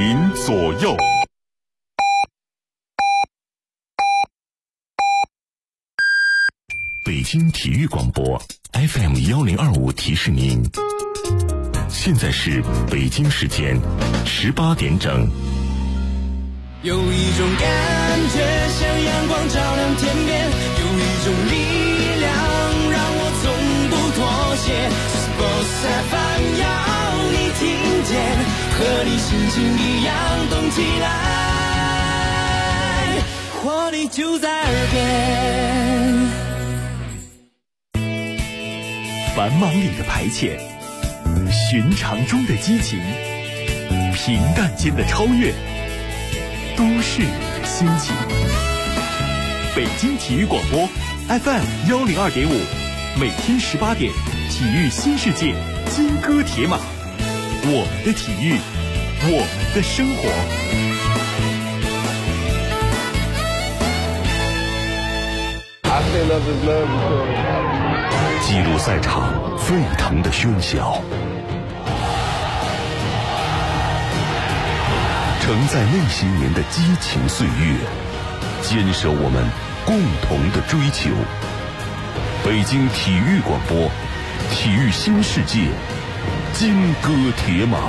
您左右。北京体育广播 FM1025提示您，现在是北京时间18点整。 有一种感觉像阳光照亮天边，有一种力量让我从不妥协。Sports FM 要你听见，和你心情一样动起来，活力就在耳边。 繁忙里的排遣，寻常中的激情，平淡间的超越，都市里的心情。北京体育广播 FM102.5，每天18点，体育新世界，金戈铁马，我们的体育，我们的生活。 记录赛场沸腾的喧嚣，承载那些年的激情岁月，坚守我们共同的追求。北京体育广播，体育新世界，金戈铁马。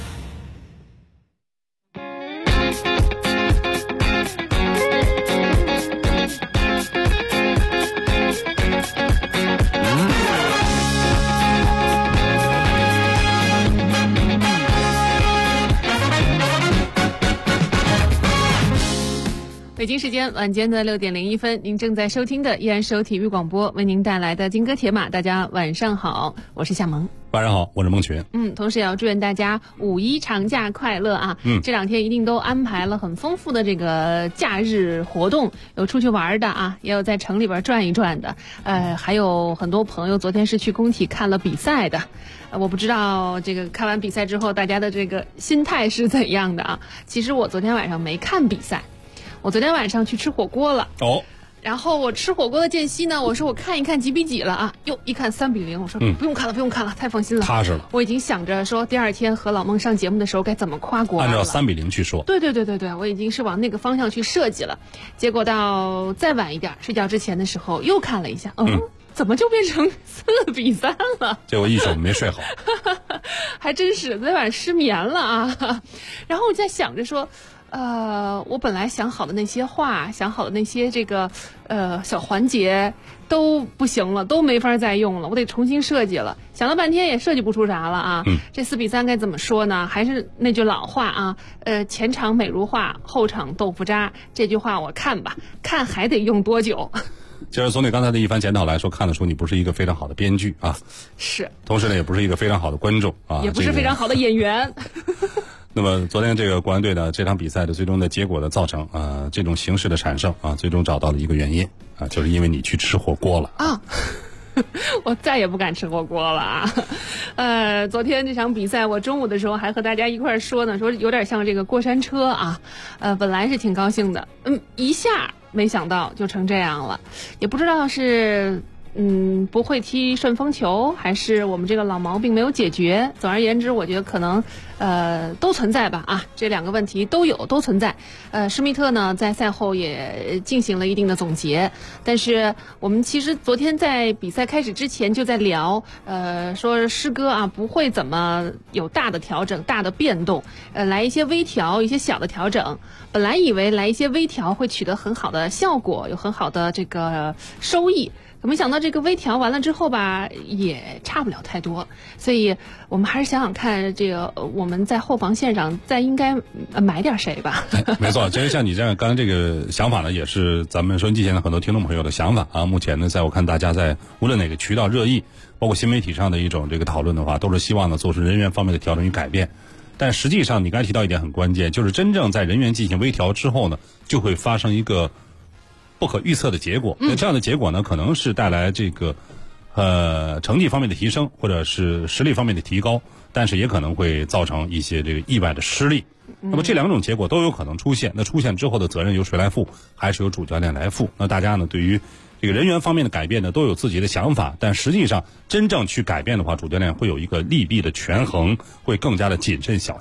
北京时间晚间的6点01分，您正在收听的依然是由体育广播为您带来的金戈铁马。大家晚上好，我是夏萌。 晚上好，我是孟群。 同时也要祝愿大家五一长假快乐啊！这两天一定都安排了很丰富的这个假日活动，有出去玩的啊，也有在城里边转一转的，还有很多朋友昨天是去工体看了比赛的。我不知道这个看完比赛之后大家的这个心态是怎样的啊？其实我昨天晚上没看比赛。我昨天晚上去吃火锅了然后我吃火锅的间隙呢，我说我看一看几比几了啊？哟，一看3-0，我说不用看了，太放心了， 踏实了。 我已经想着说第二天和老孟上节目的时候该怎么夸国安了。 按照3-0去说。对， 我已经是往那个方向去设计了。结果到再晚一点睡觉之前的时候又看了一下，怎么就变成4-3了？ 结果一宿没睡好， 还真是昨天晚上失眠了啊。然后我在想着说。我本来想好的那些话，想好的那些这个小环节都不行了，都没法再用了，我得重新设计了。想了半天也设计不出啥了啊。这4-3该怎么说呢？还是那句老话啊，前场美如画，后场豆腐渣。这句话我看吧，看还得用多久？ 就是从你刚才的一番检讨来说，看得出你不是一个非常好的编剧啊， 是， 同时呢也不是一个非常好的观众啊， 也不是非常好的演员。 那么昨天这个国安队的这场比赛的最终的结果的造成这种形势的产生啊，最终找到了一个原因啊，就是因为你去吃火锅了啊。 我再也不敢吃火锅了啊！昨天这场比赛，我中午的时候还和大家一块儿说呢，说有点像这个过山车啊。本来是挺高兴的，一下没想到就成这样了，也不知道是不会踢顺风球，还是我们这个老毛病没有解决。总而言之，我觉得可能都存在吧啊，这两个问题都存在。施密特呢在赛后也进行了一定的总结，但是我们其实昨天在比赛开始之前就在聊，说施哥啊不会怎么有大的调整、大的变动，来一些微调、一些小的调整。本来以为来一些微调会取得很好的效果，有很好的这个收益。可没想到这个微调完了之后吧，也差不了太多，所以我们还是想想看，这个我们在后防线上再应该买点谁吧。 没错，其实像你这样刚才这个想法呢，也是咱们收音机前的很多听众朋友的想法啊。目前呢，在我看大家在无论哪个渠道热议，包括新媒体上的一种这个讨论的话，都是希望呢做出人员方面的调整与改变。但实际上，你刚才提到一点很关键，就是真正在人员进行微调之后呢，就会发生一个不可预测的结果。那这样的结果呢，可能是带来这个成绩方面的提升，或者是实力方面的提高，但是也可能会造成一些这个意外的失利。那么这两种结果都有可能出现。那出现之后的责任由谁来负，还是由主教练来负？那大家呢对于这个人员方面的改变呢都有自己的想法，但实际上真正去改变的话，主教练会有一个利弊的权衡，会更加的谨慎小心。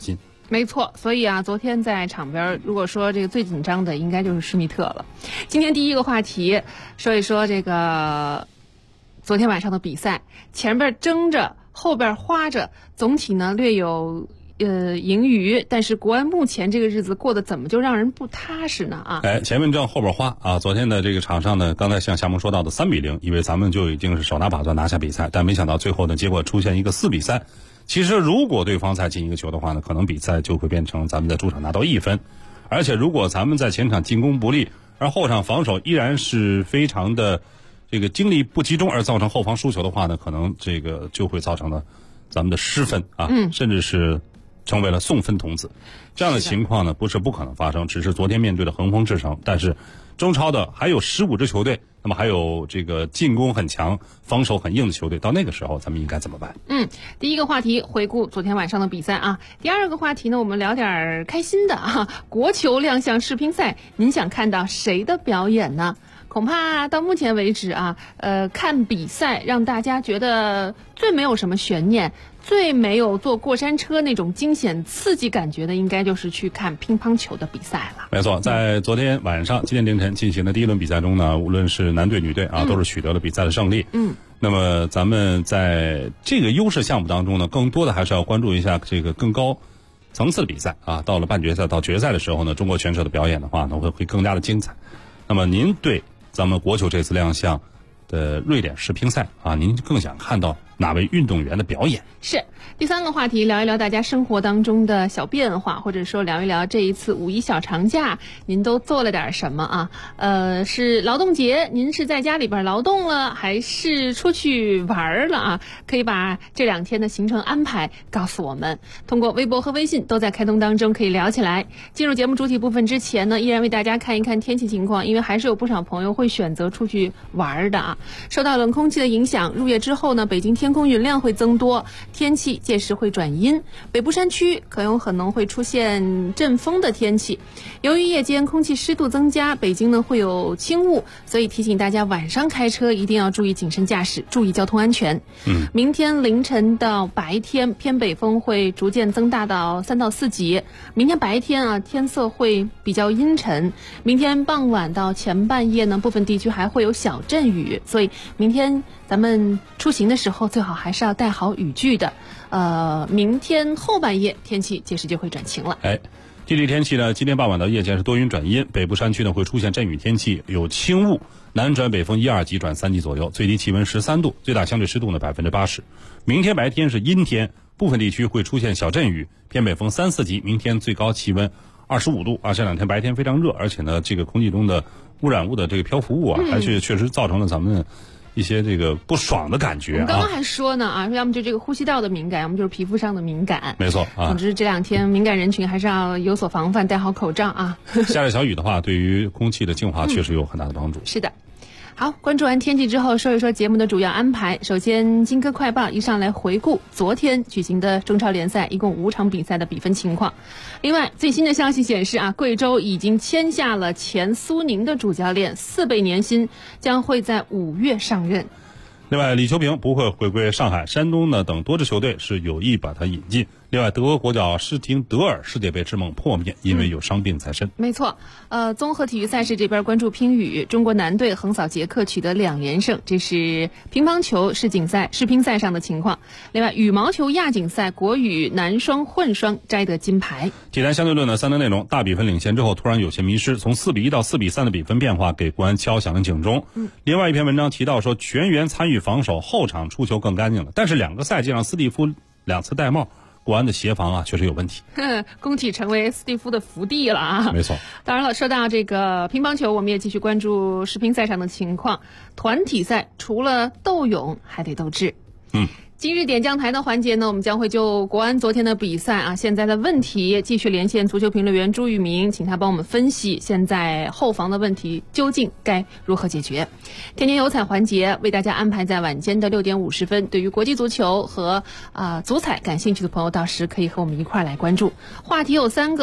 没错，所以啊，昨天在场边，如果说这个最紧张的，应该就是施密特了。今天第一个话题，说一说这个昨天晚上的比赛，前边争着，后边花着，总体呢略有盈余，但是国安目前这个日子过得怎么就让人不踏实呢啊？ 前面挣后边花啊！昨天的这个场上呢，刚才像夏萌说到的3-0，以为咱们就已经是手拿把攥拿下比赛，但没想到最后的结果出现一个4-3。其实如果对方再进一个球的话呢，可能比赛就会变成咱们在主场拿到1分，而且如果咱们在前场进攻不利，而后场防守依然是非常的这个精力不集中，而造成后方输球的话呢，可能这个就会造成了咱们的失分啊，甚至是成为了送分童子。这样的情况呢，不是不可能发生，只是昨天面对的横风制成。但是中超的还有15支球队，那么还有这个进攻很强、防守很硬的球队，到那个时候咱们应该怎么办？ 第一个话题回顾昨天晚上的比赛啊。第二个话题呢，我们聊点开心的啊。国球亮相世乒赛，您想看到谁的表演呢？恐怕到目前为止啊，看比赛让大家觉得最没有什么悬念，最没有坐过山车那种惊险刺激感觉的，应该就是去看乒乓球的比赛了。 没错，在昨天晚上今天凌晨进行的第一轮比赛中呢，无论是男队女队啊，都是取得了比赛的胜利。那么咱们在这个优势项目当中呢，更多的还是要关注一下这个更高层次的比赛啊。到了半决赛到决赛的时候呢，中国选手的表演的话呢，会更加的精彩。那么您对咱们国球这次亮相的瑞典世乒赛啊，您更想看到哪位运动员的表演？ 是第三个话题，聊一聊大家生活当中的小变化，或者说聊一聊这一次5一小长假您都做了点什么啊？是劳动节，您是在家里边劳动了，还是出去玩了啊？可以把这2天的行程安排告诉我们，通过微博和微信都在开通当中可以聊起来。进入节目主体部分之前呢，依然为大家看一看天气情况，因为还是有不少朋友会选择出去玩的啊。受到冷空气的影响，入夜之后呢，北京天空云量会增多，天气届时会转阴，北部山区可能会出现阵风的天气。由于夜间空气湿度增加，北京呢会有轻雾，所以提醒大家晚上开车一定要注意谨慎驾驶，注意交通安全。明天凌晨到白天偏北风会逐渐增大到3到4级。明天白天啊，天色会比较阴沉。明天傍晚到前半夜呢，部分地区还会有小阵雨，所以明天咱们出行的时候最好还是要带好雨具的。明天后半夜天气届时就会转晴了。 地理天气呢，今天傍晚到夜间是多云转阴，北部山区呢会出现阵雨天气，有轻雾，南转北风1、2级转3级左右，最低气温13度，最大相对湿度呢80%。明天白天是阴天，部分地区会出现小阵雨，偏北风3、4级，明天最高气温25度啊。这2天白天非常热，而且呢这个空气中的污染物的这个漂浮物啊，还是确实造成了咱们一些这个不爽的感觉啊。 我们刚刚还说呢啊，说要么就这个呼吸道的敏感，要么就是皮肤上的敏感。 没错啊。 总之这2天敏感人群还是要有所防范，戴好口罩啊。 下着小雨的话，对于空气的净化确实有很大的帮助。 是的。好，关注完天气之后，说一说节目的主要安排。首先，金科快报一上来回顾昨天举行的中超联赛一共5场比赛的比分情况。另外，最新的消息显示啊，贵州已经签下了前苏宁的主教练，4倍年薪，将会在5月上任。 另外，李秋平不会回归上海，山东呢等多支球队是有意把他引进。另外，德国国脚施廷德尔世界杯之梦破灭，因为有伤病在身。 没错，综合体育赛事这边关注乒羽，中国男队横扫捷克取得2连胜，这是乒乓球世乒赛上的情况。另外，羽毛球亚锦赛国羽男双混双摘得金牌。 体坛相对论的3大内容，大比分领先之后突然有些迷失，从4-1到4-3的比分变化给国安敲响了警钟。另外一篇文章提到说，全员参与防守，后场出球更干净了，但是2个赛季让斯蒂夫2次戴帽。国安的协防啊，确实有问题。 工体成为斯蒂夫的福地了啊！ 没错。 当然了，说到这个乒乓球，我们也继续关注世乒赛上的情况。团体赛除了斗勇，还得斗智。今日点将台的环节呢，我们将会就国安昨天的比赛啊，现在的问题继续连线足球评论员朱玉明，请他帮我们分析现在后防的问题究竟该如何解决。天天有彩环节为大家安排在晚间的6点50分，对于国际足球和足彩感兴趣的朋友，到时可以和我们一块来关注。话题有3个。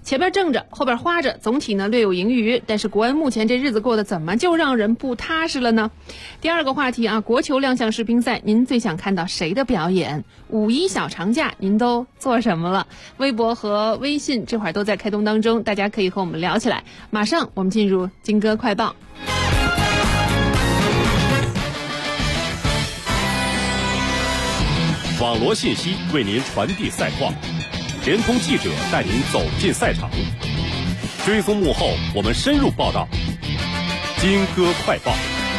前边挣着，后边花着，总体呢略有盈余。但是国安目前这日子过得怎么就让人不踏实了呢？第二个话题啊，国球亮相世乒赛，您最想看到谁的表演？5·1小长假您都做什么了？微博和微信这会儿都在开通当中，大家可以和我们聊起来。马上我们进入金歌快报。 网罗信息为您传递赛况，联通记者带您走进赛场，追踪幕后，我们深入报道。金歌快报。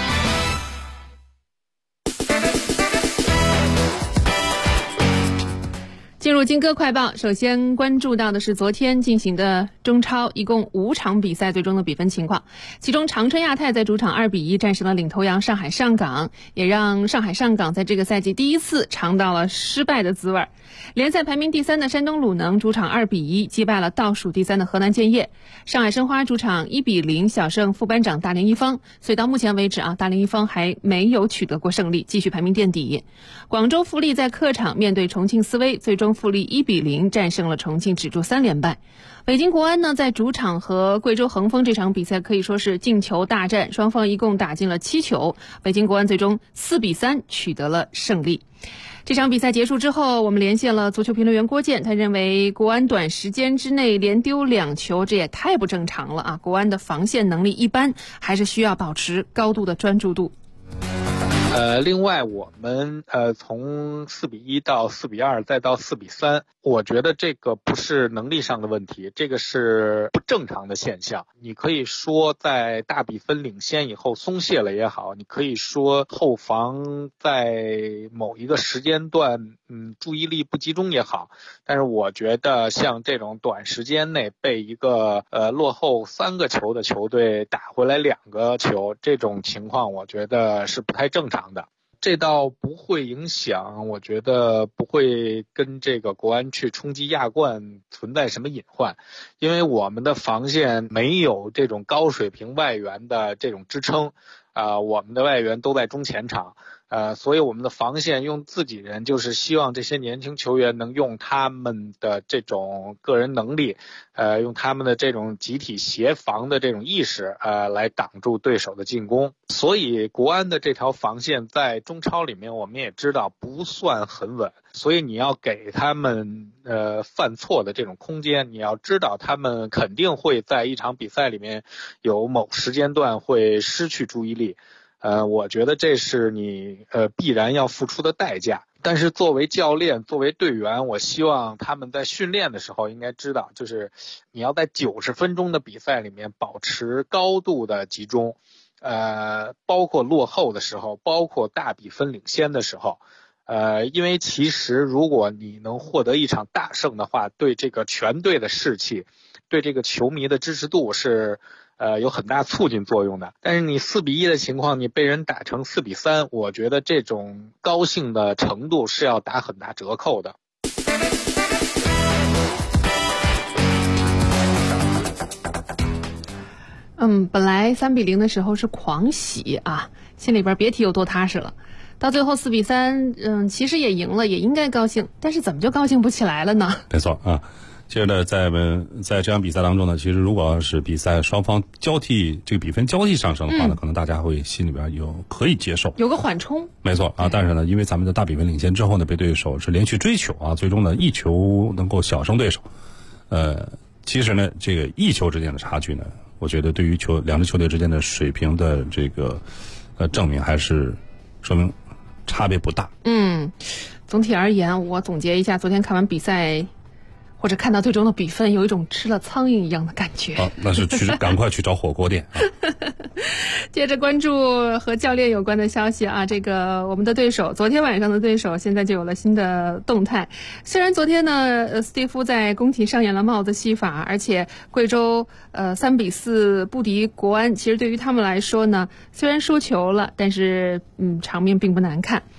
进入金歌快报，首先关注到的是昨天进行的中超一共5场比赛最终的比分情况。其中长春亚泰在主场2-1战胜了领头羊上海上港，也让上海上港在这个赛季第一次尝到了失败的滋味。联赛排名第3的山东鲁能主场2-1击败了倒数第3的河南建业。上海申花主场1-0小胜副班长大连一方，所以到目前为止大连一方还没有取得过胜利，继续排名垫底。广州富力在客场面对重庆斯威，最终富力1-0战胜了重庆，止住3连败。北京国安呢，在主场和贵州恒丰这场比赛可以说是进球大战，双方一共打进了7球，北京国安最终4-3取得了胜利。这场比赛结束之后，我们连线了足球评论员郭健，他认为国安短时间之内连丢2球，这也太不正常了啊！国安的防线能力一般，还是需要保持高度的专注度。 另外我们从4-1到4-2再到4-3，我觉得这个不是能力上的问题，这个是不正常的现象。你可以说在大比分领先以后松懈了也好，你可以说后防在某一个时间段注意力不集中也好，但是我觉得像这种短时间内被一个落后3个球的球队打回来2个球，这种情况我觉得是不太正常的。这倒不会影响，我觉得不会跟这个国安去冲击亚冠存在什么隐患，因为我们的防线没有这种高水平外援的这种支撑，我们的外援都在中前场，所以我们的防线用自己人，就是希望这些年轻球员能用他们的这种个人能力，用他们的这种集体协防的这种意识，来挡住对手的进攻。所以国安的这条防线在中超里面我们也知道不算很稳，所以你要给他们犯错的这种空间，你要知道他们肯定会在一场比赛里面有某时间段会失去注意力。我觉得这是你必然要付出的代价。但是作为教练，作为队员，我希望他们在训练的时候应该知道，就是你要在90分钟的比赛里面保持高度的集中，包括落后的时候，包括大比分领先的时候。因为其实如果你能获得一场大胜的话，对这个全队的士气，对这个球迷的支持度是有很大促进作用的。但是你4-1的情况，你被人打成4-3，我觉得这种高兴的程度是要打很大折扣的。 本来3-0的时候是狂喜啊，心里边别提有多踏实了。到最后4-3，其实也赢了，也应该高兴，但是怎么就高兴不起来了呢？ 没错啊。其实呢，在这场比赛当中呢，其实如果要是比赛双方交替这个比分交替上升的话呢，可能大家会心里边可以接受， 有个缓冲。 没错啊，但是呢，因为咱们的大比分领先之后呢，被对手是连续追求啊，最终呢1球能够小胜对手。其实呢，这个1球之间的差距呢，我觉得对于两支球队之间的水平的这个证明，还是说明差别不大。 总体而言，我总结一下，昨天看完比赛或者看到最终的比分，有一种吃了苍蝇一样的感觉。 那是赶快去找火锅店。 接着关注和教练有关的消息啊，这个我们的对手，昨天晚上的对手，现在就有了新的动态。虽然昨天呢，斯蒂夫在宫廷上演了帽子戏法，而且贵州3-4不敌国安，其实对于他们来说呢，虽然输球了，但是场面并不难看。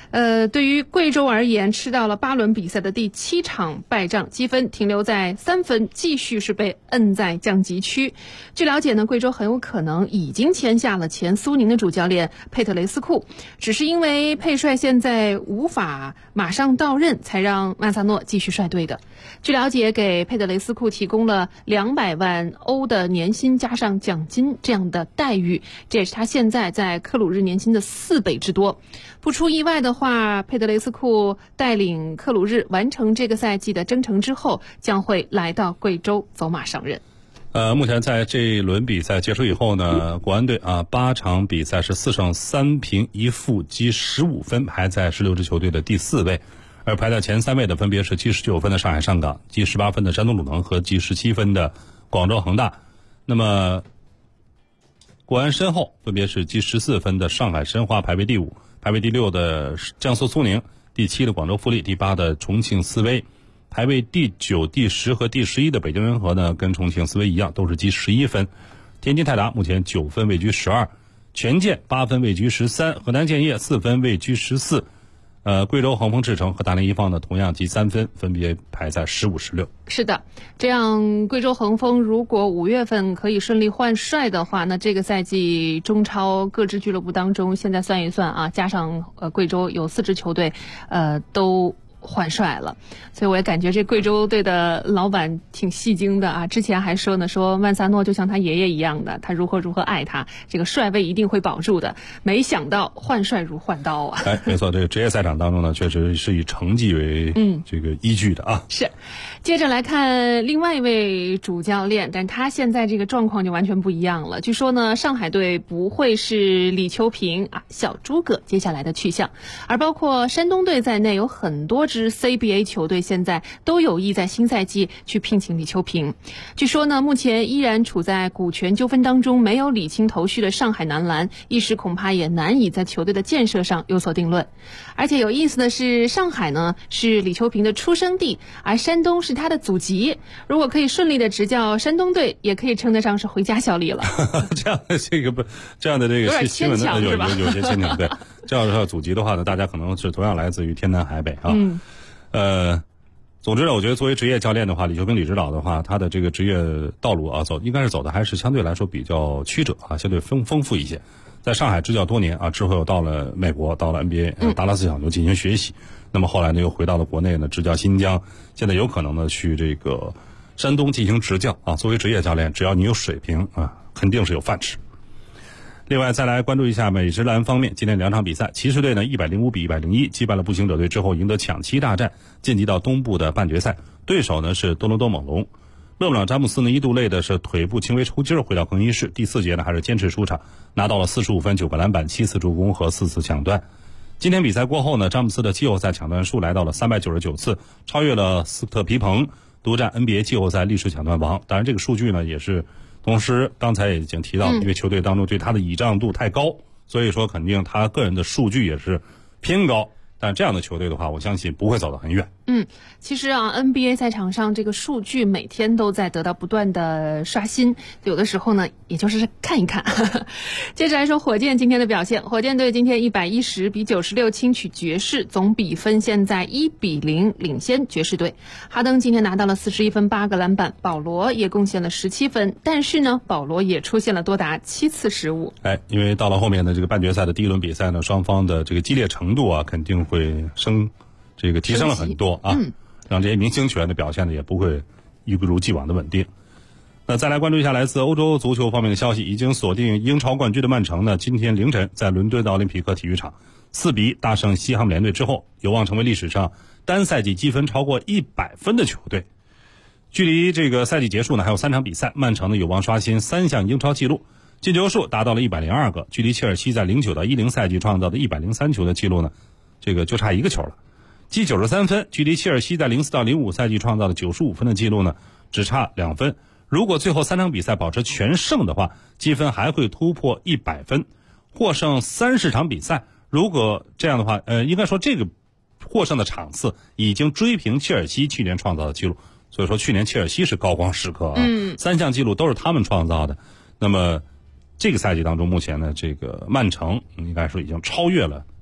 对于贵州而言，吃到了8轮比赛的第7场败仗，积分停留在3分，继续是被摁在降级区。据了解呢，贵州很有可能已经签下了前苏宁的主教练佩特雷斯库，只是因为佩帅现在无法马上到任，才让曼萨诺继续率队的。据了解，给佩特雷斯库提供了200万欧的年薪加上奖金这样的待遇，这也是他现在在克鲁日年薪的4倍之多。不出意外的话，佩德雷斯库带领克鲁日完成这个赛季的征程之后，将会来到贵州走马上任。 目前在这一轮比赛结束以后呢，国安队8场比赛是4胜3平1负，积15分，排在16支球队的第4位。而排在前3位的分别是积19分的上海上港、积18分的山东鲁能和积17分的广州恒大。那么国安身后分别是积14分的上海申花排位第5，排位第6的江苏苏宁，第7的广州富力，第8的重庆斯威，排位第9、第10和第11的北京人和呢，跟重庆斯威一样，都是积11分。天津泰达目前9分位居12，权健8分位居13，河南建业4分位居14。贵州恒丰赤诚和大连一放呢，同样积3分，分别排在15、16。 是的，这样贵州恒丰如果5月份可以顺利换帅的话，那这个赛季中超各支俱乐部当中，现在算一算啊，加上贵州有4支球队，都换帅了，所以我也感觉这贵州队的老板挺戏精的啊！之前还说呢，说曼萨诺就像他爷爷一样的，他如何爱他，这个帅位一定会保住的。没想到换帅如换刀啊！ 没错，这个职业赛场当中呢，确实是以成绩为这个依据的啊。 是，接着来看另外一位主教练，但他现在这个状况就完全不一样了。据说呢，上海队不会是李秋平啊，小诸葛接下来的去向，而包括山东队在内，有很多支 CBA 球队现在都有意在新赛季去聘请李秋平。据说呢，目前依然处在股权纠纷当中，没有理清头绪的上海男篮，一时恐怕也难以在球队的建设上有所定论。而且有意思的是，上海呢是李秋平的出生地，而山东是他的祖籍。如果可以顺利的执教山东队，也可以称得上是回家效力了。 这样的这个新闻呢，有些牵强。对，这样的祖籍的话呢，大家可能是同样来自于天南海北啊。总之呢，我觉得作为职业教练的话，李秋平李指导的话，他的这个职业道路啊，应该是走的还是相对来说比较曲折啊，相对丰富一些。在上海执教多年啊，之后又到了美国，到了 NBA 达拉斯小牛进行学习。那么后来呢，又回到了国内呢，执教新疆。现在有可能呢去这个山东进行执教啊。作为职业教练，只要你有水平啊，肯定是有饭吃。另外再来关注一下美职篮方面，今天2场比赛，骑士队呢105比101击败了步行者队之后，赢得抢七大战，晋级到东部的半决赛。对手呢是多伦多猛龙。勒布朗詹姆斯呢一度累的是腿部轻微抽筋，回到更衣室。第4节呢还是坚持出场，拿到了45分、9个篮板、7次助攻和4次抢断。今天比赛过后呢，詹姆斯的季后赛抢断数来到了399次，超越了斯特皮蓬，独占 NBA 季后赛历史抢断王。当然这个数据呢也是同时刚才也已经提到，因为球队当中对他的倚仗度太高，所以说肯定他个人的数据也是偏高。但这样的球队的话，我相信不会走得很远。 其实啊 ，NBA 赛场上这个数据每天都在得到不断的刷新，有的时候呢，也就是看一看。接着来说火箭今天的表现，火箭队今天110比96轻取爵士，总比分现在1比0领先爵士队。哈登今天拿到了41分、8个篮板，保罗也贡献了17分，但是呢，保罗也出现了多达7次失误。 因为到了后面的这个半决赛的第一轮比赛呢，双方的这个激烈程度啊，肯定会提升了很多啊，让这些明星球员的表现呢也不会一如既往的稳定。那再来关注一下来自欧洲足球方面的消息，已经锁定英超冠军的曼城呢，今天凌晨在伦敦的奥林匹克体育场4比1大胜西汉姆联队之后，有望成为历史上单赛季积分超过100分的球队。距离这个赛季结束呢还有3场比赛，曼城呢有望刷新3项英超纪录，进球数达到了102个，距离切尔西在09到10赛季创造的103球的纪录呢，这个就差1个球了。积93分，距离切尔西在04到05赛季创造的95分的记录呢，只差2分。如果最后3场比赛保持全胜的话，积分还会突破100分，获胜30场比赛。如果这样的话，应该说这个获胜的场次已经追平切尔西去年创造的记录。所以说去年切尔西是高光时刻啊，3项记录都是他们创造的。那么这个赛季当中，目前呢，这个曼城应该说已经超越了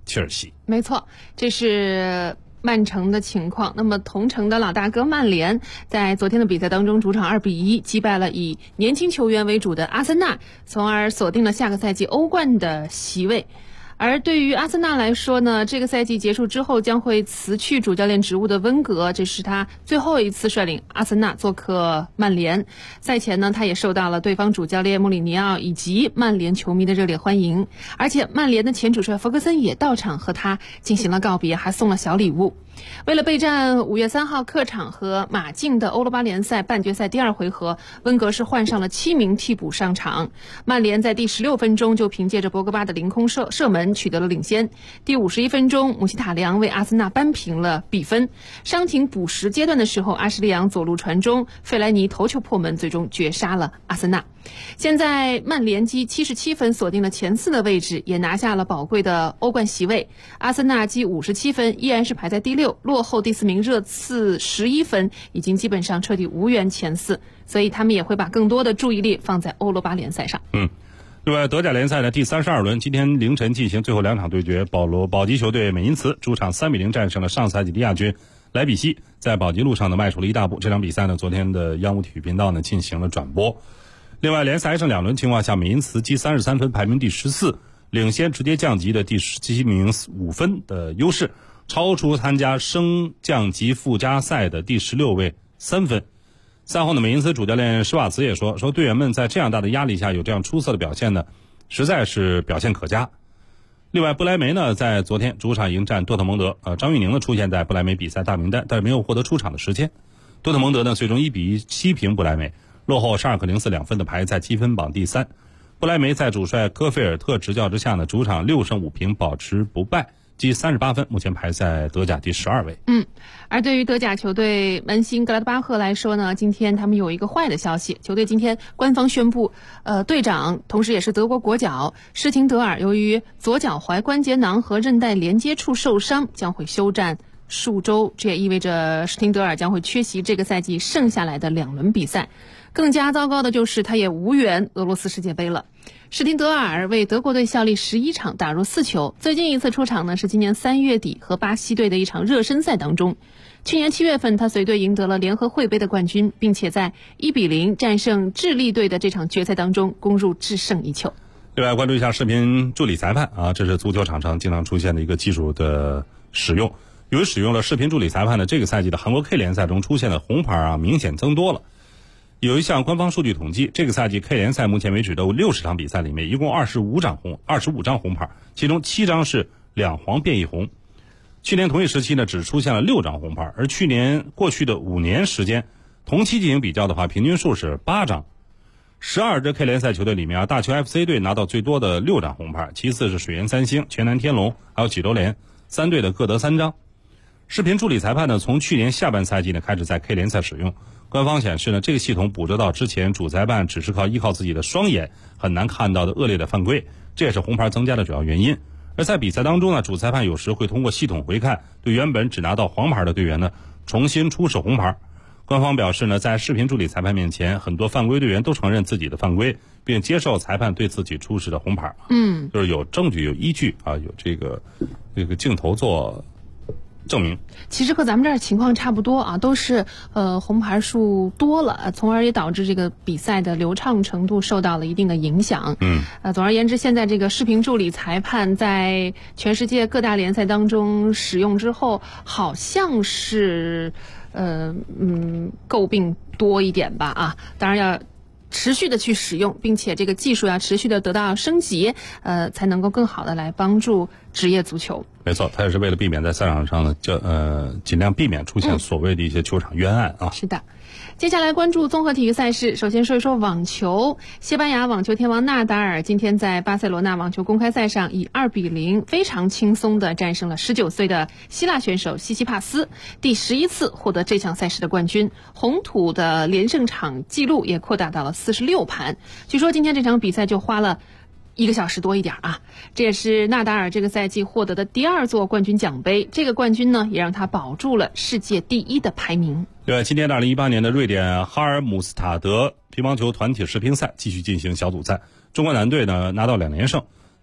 切尔西。 没错，这是曼城的情况。那么同城的老大哥曼联在昨天的比赛当中主场2-1击败了以年轻球员为主的阿森纳，从而锁定了下个赛季欧冠的席位。而对于阿森纳来说呢，这个赛季结束之后将会辞去主教练职务的温格，这是他最后一次率领阿森纳做客曼联。赛前呢，他也受到了对方主教练穆里尼奥以及曼联球迷的热烈欢迎，而且曼联的前主帅弗格森也到场和他进行了告别，还送了小礼物。为了备战5月3号客场和马竞的欧罗巴联赛半决赛第2回合，温格是换上了7名替补上场。曼联在第16分钟就凭借着博格巴的凌空射门取得了领先。第51分钟，姆希塔良为阿森纳扳平了比分。伤停补时阶段的时候，阿什利杨左路传中，费莱尼头球破门，最终绝杀了阿森纳。现在曼联积77分锁定了前4的位置，也拿下了宝贵的欧冠席位。阿森纳积57分，依然是排在第6，落后第4名热刺11分，已经基本上彻底无缘前4，所以他们也会把更多的注意力放在欧罗巴联赛上。 另外，德甲联赛的第32轮今天凌晨进行最后2场对决，保级球队美因茨主场3-0战胜了上赛季的亚军莱比锡，在保级路上呢迈出了一大步。这场比赛呢，昨天的央五体育频道呢进行了转播。另外，联赛还剩2轮情况下，美因茨积33分，排名第14，领先直接降级的第17名5分的优势，超出参加升降级附加赛的第16位3分。赛后呢，美因茨主教练施瓦茨也说队员们在这样大的压力下有这样出色的表现呢，实在是表现可嘉。另外，不莱梅呢在昨天主场迎战多特蒙德，张玉宁呢出现在不莱梅比赛大名单，但是没有获得出场的时间。多特蒙德呢最终1-1击平不莱梅，落后沙尔克04 2分的排在积分榜第3。不莱梅在主帅科菲尔特执教之下呢，主场6胜5平保持不败，积38分，目前排在德甲第12位。 而对于德甲球队门兴格拉德巴赫来说呢，今天他们有一个坏的消息，球队今天官方宣布，队长同时也是德国国脚施廷德尔由于左脚踝关节囊和韧带连接处受伤，将会休战数周，这也意味着施廷德尔将会缺席这个赛季剩下来的2轮比赛。更加糟糕的就是他也无缘俄罗斯世界杯了。施廷德尔为德国队效力11场，打入4球，最近一次出场呢是今年3月底和巴西队的一场热身赛当中。去年7月份他随队赢得了联合会杯的冠军，并且在1-0战胜智利队的这场决赛当中攻入制胜一球。 另外，关注一下视频助理裁判啊，这是足球场上经常出现的一个技术的使用。由于使用了视频助理裁判呢，这个赛季的韩国 K 联赛中出现的红牌明显增多了。有一项官方数据统计，这个赛季 K 联赛目前为止的60场比赛里面，一共25张红牌，其中7张是2黄变1红。去年同一时期呢，只出现了6张红牌，而过去的5年时间，同期进行比较的话，平均数是8张。12支 K 联赛球队里面大邱 FC 队拿到最多的6张红牌，其次是水源三星、全南天龙还有济州联3队的各得3张。视频助理裁判呢，从去年下半赛季呢开始在 K 联赛使用。官方显示呢，这个系统捕捉到之前主裁判只是依靠自己的双眼很难看到的恶劣的犯规，这也是红牌增加的主要原因。而在比赛当中呢，主裁判有时会通过系统回看，对原本只拿到黄牌的队员呢重新出示红牌。官方表示呢，在视频助理裁判面前，很多犯规队员都承认自己的犯规，并接受裁判对自己出示的红牌。就是有证据、有依据有这个镜头做证明。 其实和咱们这儿情况差不多都是红牌数多了，从而也导致这个比赛的流畅程度受到了一定的影响。总而言之，现在这个视频助理裁判在全世界各大联赛当中使用之后，好像是诟病多一点吧当然要持续的去使用，并且这个技术要持续的得到升级，才能够更好的来帮助职业足球。 没错，他也是为了避免在赛场上呢，尽量避免出现所谓的一些球场冤案是的。接下来关注综合体育赛事，首先说一说网球。西班牙网球天王纳达尔今天在巴塞罗那网球公开赛上以2-0非常轻松地战胜了19岁的希腊选手西西帕斯，第11次获得这项赛事的冠军，红土的连胜场纪录也扩大到了46盘。据说今天这场比赛就花了1个小时多一点这也是纳达尔这个赛季获得的第2座冠军奖杯。这个冠军呢，也让他保住了世界第1的排名。 另外，今天2018年的瑞典哈尔姆斯塔德乒乓球团体世乒赛继续进行小组赛，中国男队呢拿到2连胜，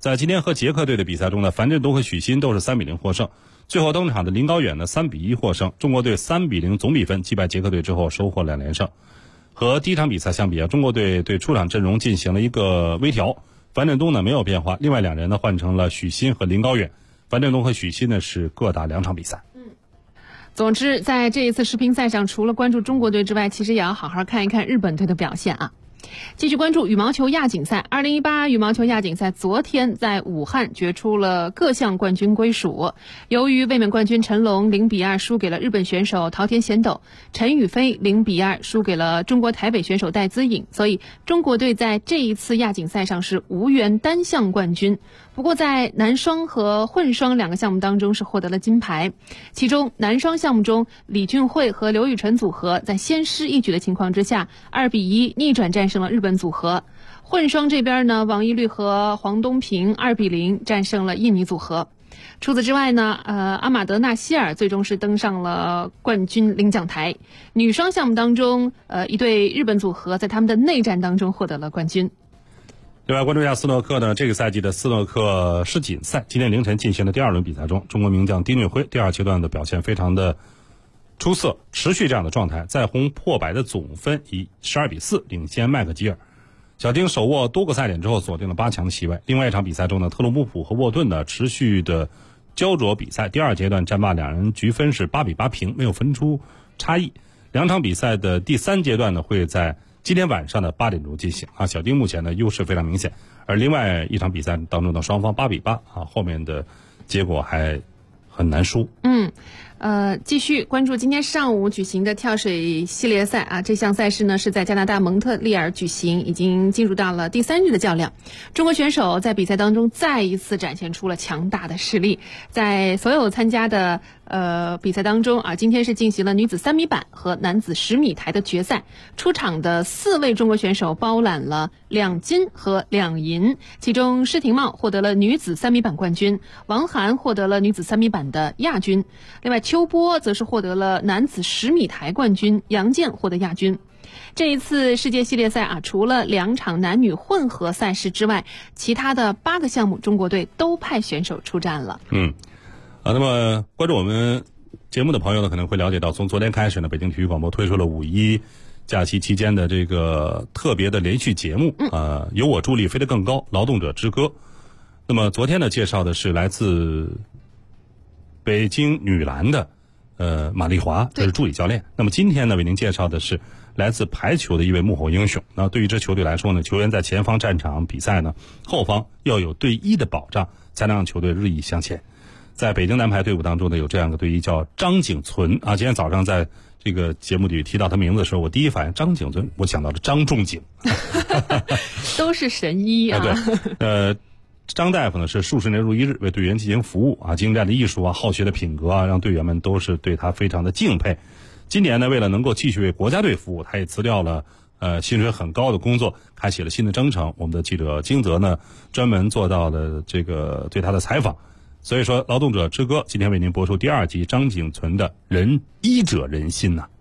在今天和捷克队的比赛中呢，樊振东和许昕都是3-0获胜。最后登场的林高远呢3-1获胜。中国队3-0总比分击败捷克队之后收获2连胜。和第一场比赛相比啊，中国队对出场阵容进行了一个微调，樊振东呢没有变化，另外2人呢换成了许昕和林高远。樊振东和许昕呢是各打2场比赛。 总之，在这一次世乒赛上，除了关注中国队之外，其实也要好好看一看日本队的表现啊。继续关注羽毛球亚锦赛。2018羽毛球亚锦赛昨天在武汉决出了各项冠军归属。由于卫冕冠军陈龙0-2输给了日本选手桃田贤斗，陈雨菲0-2输给了中国台北选手戴资颖，所以中国队在这一次亚锦赛上是无缘单项冠军。不过在男双和混双2个项目当中是获得了金牌。其中男双项目中，李俊慧和刘雨辰组合在先失一举的情况之下2-1逆转战胜了日本组合。混双这边呢，王懿律和黄东萍2-0战胜了印尼组合。除此之外呢，阿马德纳希尔最终是登上了冠军领奖台。女双项目当中，一对日本组合在他们的内战当中获得了冠军。 另外关注一下斯诺克呢，这个赛季的斯诺克世锦赛今天凌晨进行的第2轮比赛中，中国名将丁俊晖第2阶段的表现非常的出色，持续这样的状态，在红破百的总分以12-4领先麦克吉尔。小丁手握多个赛点之后锁定了8强的席位。另外一场比赛中呢，特鲁姆普和沃顿呢持续的焦灼比赛，第2阶段战罢2人局分是8-8平，没有分出差异。2场比赛的第3阶段呢会在今天晚上的8点钟进行啊。小丁目前呢优势非常明显，而另外一场比赛当中的双方8-8啊，后面的结果还很难输。 继续关注今天上午举行的跳水系列赛啊，这项赛事呢是在加拿大蒙特利尔举行，已经进入到了第3日的较量。中国选手在比赛当中再一次展现出了强大的实力，在所有参加的比赛当中啊，今天是进行了女子3米板和男子10米台的决赛。出场的4位中国选手包揽了2金和2银，其中施廷懋获得了女子3米板冠军，王涵获得了女子3米板的亚军。另外邱波则是获得了男子10米台冠军，杨健获得亚军。这一次世界系列赛啊，除了2场男女混合赛事之外，其他的8个项目中国队都派选手出战了。 那么关注我们节目的朋友呢，可能会了解到，从昨天开始呢，北京体育广播推出了5·1假期期间的这个特别的连续节目，有我助力飞得更高，劳动者之歌。那么昨天呢，介绍的是来自北京女篮的马丽华，这是助理教练。那么今天呢，为您介绍的是来自排球的一位幕后英雄。那对于这球队来说呢，球员在前方战场比赛呢，后方要有队医的保障，才能让球队日益向前。在北京男排队伍当中呢，有这样一个队医叫张景存啊。今天早上在这个节目里提到他名字的时候，我第一反应张景存，我想到了张仲景， 都是神医啊。 对，张大夫呢是数十年如一日为队员进行服务啊，精湛的艺术啊，好学的品格啊，让队员们都是对他非常的敬佩。今年呢，为了能够继续为国家队服务，他也辞掉了薪水很高的工作，开启了新的征程。我们的记者金泽呢专门做到了这个对他的采访。所以说，《劳动者之歌》今天为您播出第2集张景存的人医者仁心呐。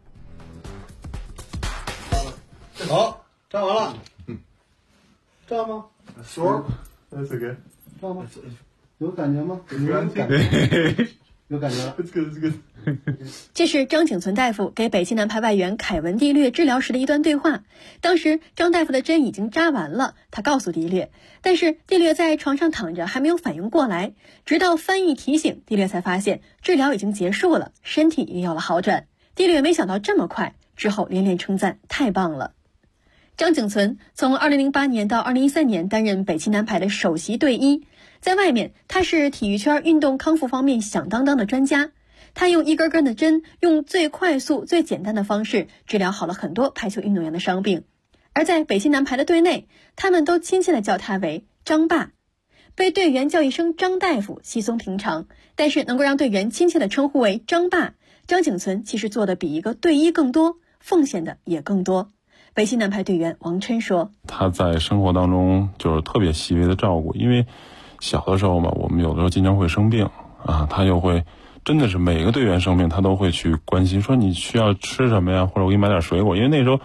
好，站完了。站吗？手。That's okay. 站吗？有感觉吗？有感觉了。It's good. It's good. 这是张景存大夫给北京男排外援凯文·迪略治疗时的一段对话。当时张大夫的针已经扎完了，他告诉迪略，但是迪略在床上躺着还没有反应过来，直到翻译提醒，迪略才发现治疗已经结束了，身体也有了好转。迪略没想到这么快，之后连连称赞，太棒了。张景存从2008年到2013年担任北京男排的首席队医，在外面他是体育圈运动康复方面响当当的专家。他用一根根的针，用最快速最简单的方式治疗好了很多排球运动员的伤病。而在北京男排的队内，他们都亲切地叫他为张爸。被队员叫一声张大夫稀松平常，但是能够让队员亲切地称呼为张爸，张景存其实做的比一个队医更多，奉献的也更多。北京男排队员王琛说， 他在生活当中就是特别细微的照顾，因为小的时候嘛，我们有的时候经常会生病啊，他又会真的是每个队员生病他都会去关心，说你需要吃什么呀，或者我给你买点水果，因为那时候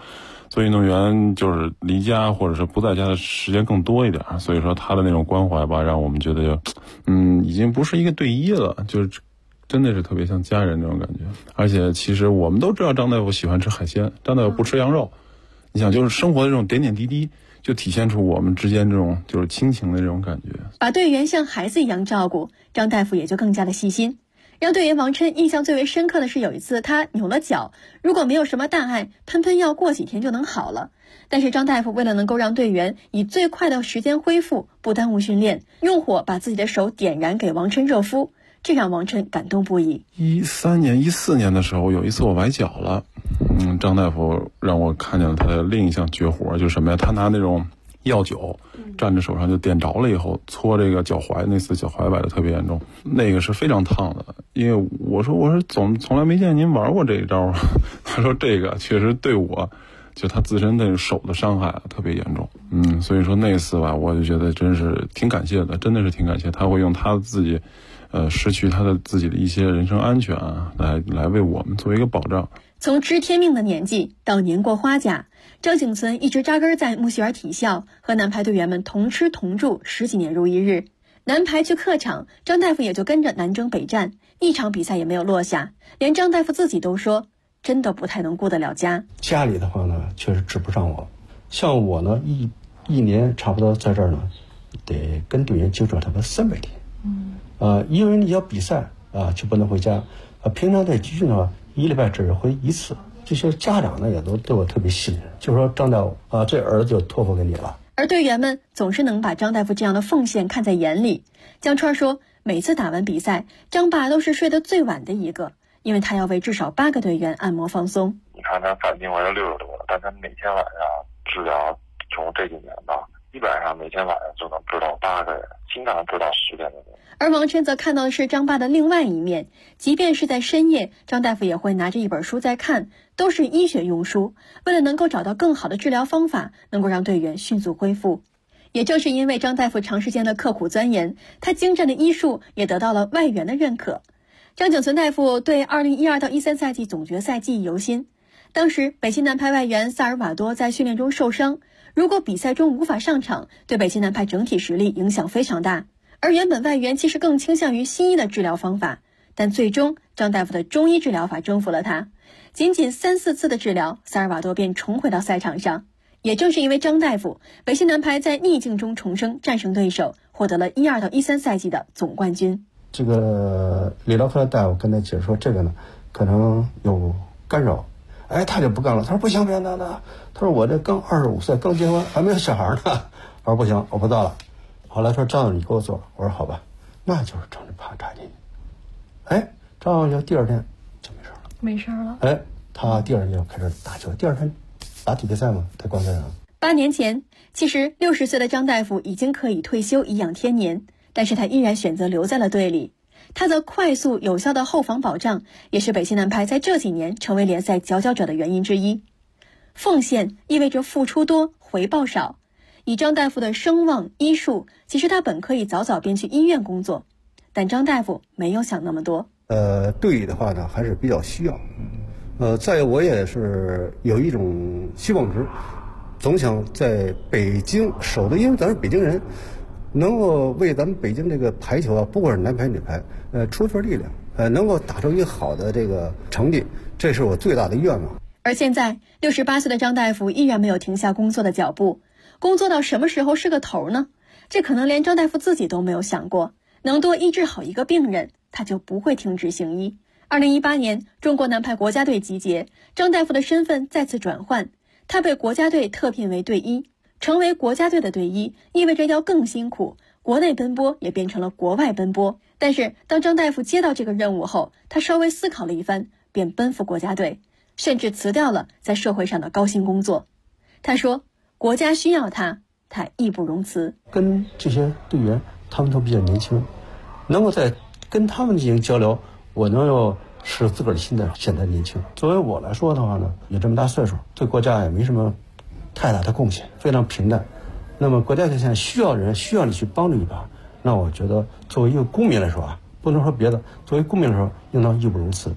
做运动员就是离家或者是不在家的时间更多一点，所以说他的那种关怀吧，让我们觉得已经不是一个队医了，就是真的是特别像家人那种感觉。而且其实我们都知道张大夫喜欢吃海鲜，张大夫不吃羊肉，你想就是生活的这种点点滴滴，就体现出我们之间这种就是亲情的这种感觉。 把队员像孩子一样照顾，张大夫也就更加的细心。让队员王琛印象最为深刻的是有一次他扭了脚，如果没有什么大碍，喷喷药过几天就能好了。但是张大夫为了能够让队员以最快的时间恢复，不耽误训练，用火把自己的手点燃给王琛热敷，这让王琛感动不已。 13年、14年的时候，有一次我崴脚了，张大夫让我看见了他的另一项绝活，就是什么呀？他拿那种药酒蘸着手上就点着了以后搓这个脚踝，那次脚踝崴的特别严重，那个是非常烫的。因为我说从来没见您玩过这一招，他说这个确实对我就他自身的手的伤害特别严重。所以说那次吧，我就觉得真是挺感谢的，真的是挺感谢他会用他自己失去他的自己的一些人身安全来为我们做一个保障。 从知天命的年纪到年过花甲，张景存一直扎根在木樨园体校，和男排队员们同吃同住10几年如一日。男排去客场，张大夫也就跟着南征北战，一场比赛也没有落下。连张大夫自己都说，真的不太能顾得了家。 家里的话呢，确实指不上我。像我呢，一年差不多在这儿呢，得跟队员接触差不多300天。因为你要比赛就不能回家。平常在集训呢，1礼拜只回1次。这些家长呢也都对我特别信任，就说张大夫这儿子就托付给你了。 而队员们总是能把张大夫这样的奉献看在眼里。江川说，每次打完比赛，张爸都是睡得最晚的一个，因为他要为至少8个队员按摩放松。 你看他反病我要60多了，但他每天晚上治疗，从这几年吧，基本上每天晚上就能治到8个人，经常治到10点多钟。 而王琛则看到的是张爸的另外一面，即便是在深夜，张大夫也会拿着一本书在看，都是医学用书，为了能够找到更好的治疗方法，能够让队员迅速恢复。也正是因为张大夫长时间的刻苦钻研，他精湛的医术也得到了外援的认可。张景存大夫对2012到13赛季总决赛记忆犹新，当时北京男排外援萨尔瓦多在训练中受伤，如果比赛中无法上场，对北京男排整体实力影响非常大。而原本外援其实更倾向于西医的治疗方法，但最终张大夫的中医治疗法征服了他。仅仅3、4次的治疗，萨尔瓦多便重回到赛场上。也正是因为张大夫，北京男排在逆境中重生，战胜对手，获得了12到13赛季的总冠军。 这个理疗科的大夫跟他解释说，这个呢可能有干扰，他就不干了。他说不行，别那，他说我这刚25岁，刚结婚，还没有小孩呢。他说不行，我不做了。后来说张总你给我做，我说好吧，那就是张着怕扎进去。张总就第2天就没事了。他第2天就开始打球，第2天打体育赛嘛，在观赛场。 8年前，其实60岁的张大夫已经可以退休颐养天年，但是他依然选择留在了队里。他的快速有效的后防保障，也是北京男排在这几年成为联赛佼佼者的原因之一。奉献意味着付出多，回报少。以张大夫的声望医术，其实他本可以早早便去医院工作，但张大夫没有想那么多。 队里的话呢，还是比较需要。再有我也是有一种希望值，总想在北京守的，因为咱是北京人，能够为咱们北京这个排球不管是男排女排，出一份力量，能够打出一个好的这个成绩，这是我最大的愿望。 而现在68岁的张大夫依然没有停下工作的脚步。工作到什么时候是个头呢？这可能连张大夫自己都没有想过。能多医治好一个病人，他就不会停止行医。2018年，中国男排国家队集结，张大夫的身份再次转换，他被国家队特聘为队医。成为国家队的队医，意味着要更辛苦，国内奔波也变成了国外奔波。但是当张大夫接到这个任务后，他稍微思考了一番，便奔赴国家队，甚至辞掉了在社会上的高薪工作。他说，国家需要他义不容辞。 跟这些队员他们都比较年轻，能够在跟他们进行交流，我能够使自个儿的心态显得年轻。作为我来说的话呢，也这么大岁数，对国家也没什么太大的贡献，非常平淡。那么国家现在需要人，需要你去帮助一把，那我觉得作为一个公民来说不能说别的，作为公民来说应当义不容辞。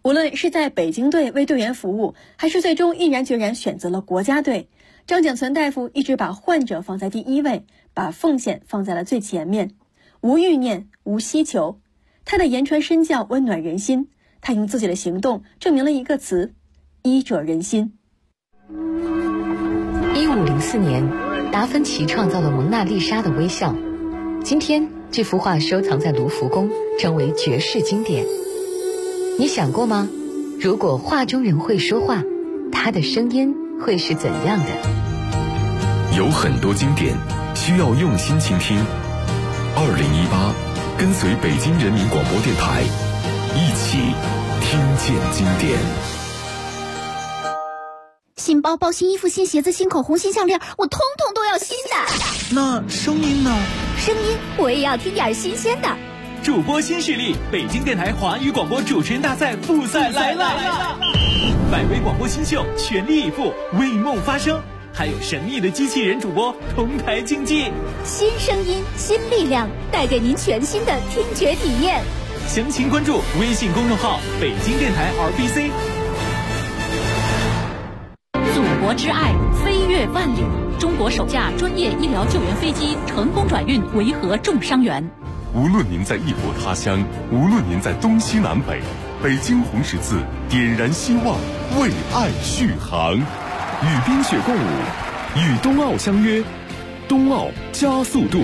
无论是在北京队为队员服务，还是最终毅然决然选择了国家队，张景存大夫一直把患者放在第一位，把奉献放在了最前面，无欲念，无希求。他的言传身教温暖人心，他用自己的行动证明了一个词：医者仁心。 1504年，达芬奇创造了蒙娜丽莎的微笑。今天，这幅画收藏在卢浮宫，成为绝世经典。你想过吗？如果画中人会说话，他的声音会是怎样的？ 有很多经典需要用心倾听。2018，跟随北京人民广播电台，一起听见经典。 新包包、新衣服、新鞋子、新口红、新项链，我通通都要新的。 那声音呢？ 声音我也要听点新鲜的。 主播新势力，北京电台华语广播主持人大赛复赛来了！100位广播新秀全力以赴，为梦发声，还有神秘的机器人主播同台竞技。 新声音，新力量，带给您全新的听觉体验。 详情关注微信公众号北京电台 RBC。 祖国之爱，飞越万里。中国首架专业医疗救援飞机成功转运维和重伤员。 无论您在异国他乡，无论您在东西南北，北京红十字点燃希望，为爱续航。与冰雪共舞，与冬奥相约，冬奥加速度。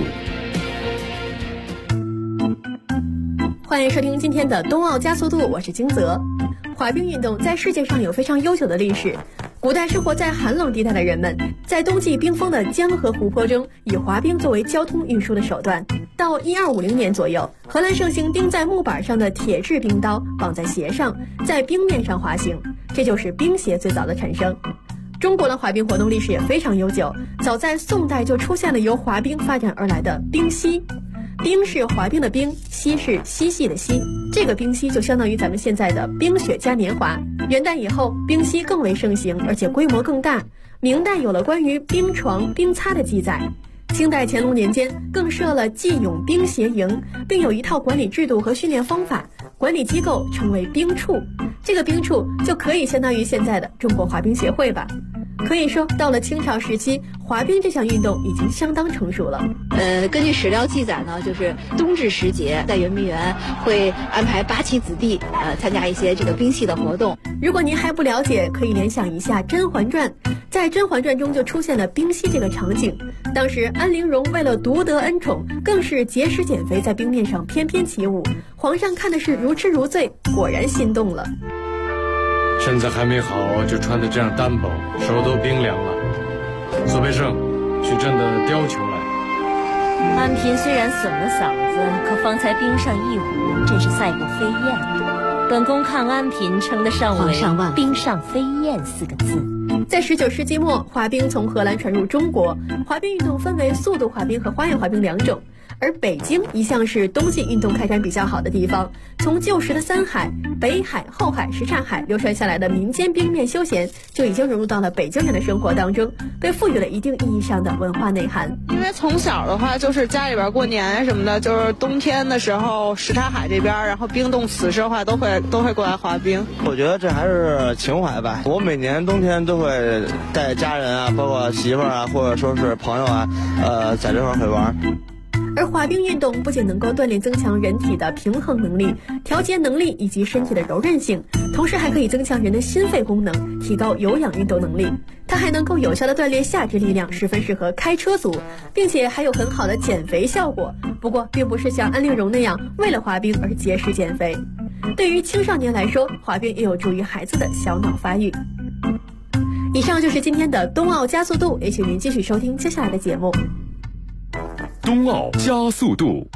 欢迎收听今天的冬奥加速度，我是金泽。滑冰运动在世界上有非常悠久的历史。古代生活在寒冷地带的人们，在冬季冰封的江河湖泊中，以滑冰作为交通运输的手段。到1250年左右，荷兰盛行钉在木板上的铁制冰刀绑在鞋上，在冰面上滑行，这就是冰鞋最早的产生。中国的滑冰活动历史也非常悠久，早在宋代就出现了由滑冰发展而来的冰嬉。冰是滑冰的冰，嬉是嬉戏的嬉，这个冰嬉就相当于咱们现在的冰雪嘉年华。元代以后，冰嬉更为盛行，而且规模更大。明代有了关于冰床、冰擦的记载。清代乾隆年间更设了技勇冰协营，并有一套管理制度和训练方法，管理机构称为冰处。这个冰处就可以相当于现在的中国滑冰协会吧。可以说，到了清朝时期，滑冰这项运动已经相当成熟了。 根据史料记载呢，就是冬至时节，在圆明园会安排八旗子弟参加一些这个冰戏的活动。 如果您还不了解，可以联想一下《甄嬛传》。在《甄嬛传》中就出现了冰嬉这个场景。当时安陵容为了夺得恩宠，更是节食减肥，在冰面上翩翩起舞。皇上看的是如痴如醉，果然心动了。 身子还没好，就穿得这样单薄，手都冰凉了。苏培盛，去朕的貂裘来。 安嫔虽然损了嗓子，可方才冰上一壶，真是赛过飞燕。本宫看安嫔称得上为冰上飞燕4个字。 在19世纪末，滑冰从荷兰传入中国。滑冰运动分为速度滑冰和花样滑冰2种。而北京一向是冬季运动开展比较好的地方，从旧时的三海、北海、后海、什刹海流传下来的民间冰面休闲，就已经融入到了北京人的生活当中，被赋予了一定意义上的文化内涵。 因为从小的话，就是家里边过年什么的，就是冬天的时候，什刹海这边，然后冰冻死尸的话，都会过来滑冰。 我觉得这还是情怀吧。我每年冬天都会带家人啊，包括媳妇儿啊，或者说是朋友啊，在这块儿会玩。 而滑冰运动不仅能够锻炼增强人体的平衡能力、调节能力以及身体的柔韧性，同时还可以增强人的心肺功能，提高有氧运动能力。它还能够有效地锻炼下肢力量，十分适合开车族，并且还有很好的减肥效果。不过，并不是像安陵容那样为了滑冰而节食减肥。对于青少年来说，滑冰也有助于孩子的小脑发育。以上就是今天的冬奥加速度，也请您继续收听接下来的节目。 冬奥加速度。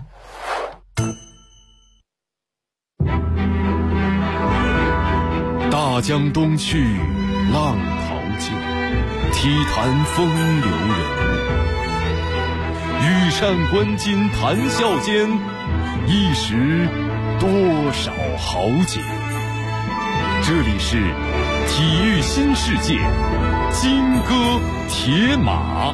大江东去，浪淘尽，体坛风流人物。羽扇纶巾谈笑间，一时多少豪杰。这里是体育新世界，金戈铁马。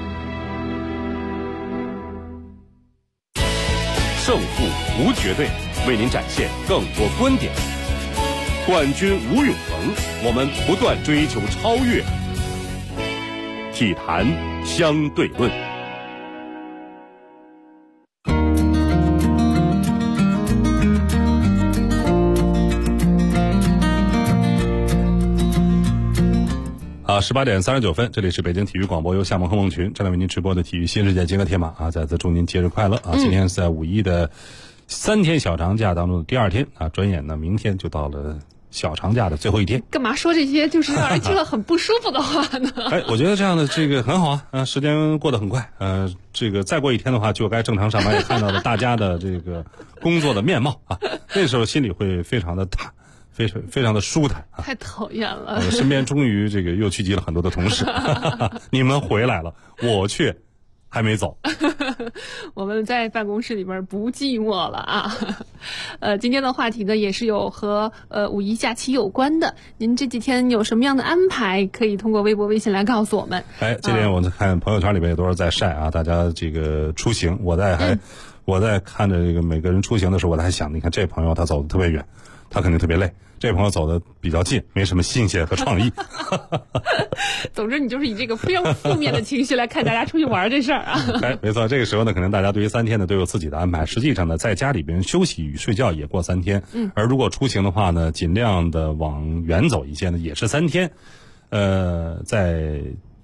胜负无绝对，为您展现更多观点。 冠军无永恒，我们不断追求超越。体坛相对论。 18点39分，这里是北京体育广播，由夏萌和梦群正在为您直播的体育新世界金戈铁马啊！再次祝您节日快乐啊！今天是在五一的3天小长假当中的第2天啊，转眼呢，明天就到了小长假的最后一天。 干嘛说这些就是让人听了很不舒服的话呢？ 我觉得这样的这个很好啊，时间过得很快，这个再过一天的话就该正常上班，也看到了大家的这个工作的面貌啊，那时候心里会非常的非常的舒坦啊！ 太讨厌了。 我身边终于这个又聚集了很多的同事，你们回来了，我却还没走。 我们在办公室里边不寂寞了啊。今天的话题呢也是有和五一假期有关的。您这几天有什么样的安排？可以通过微博、微信来告诉我们。 这点我看朋友圈里边也都是在晒啊，大家这个出行，我在看着这个每个人出行的时候，我在想，你看这朋友他走的特别远，他肯定特别累。这朋友走的比较近，没什么新鲜和创意。 总之，你就是以这个非常负面的情绪来看大家出去玩这事儿啊。 没错，这个时候呢，可能大家对于3天呢都有自己的安排。实际上呢，在家里边休息与睡觉也过3天，而如果出行的话呢，尽量的往远走一些呢，也是3天。在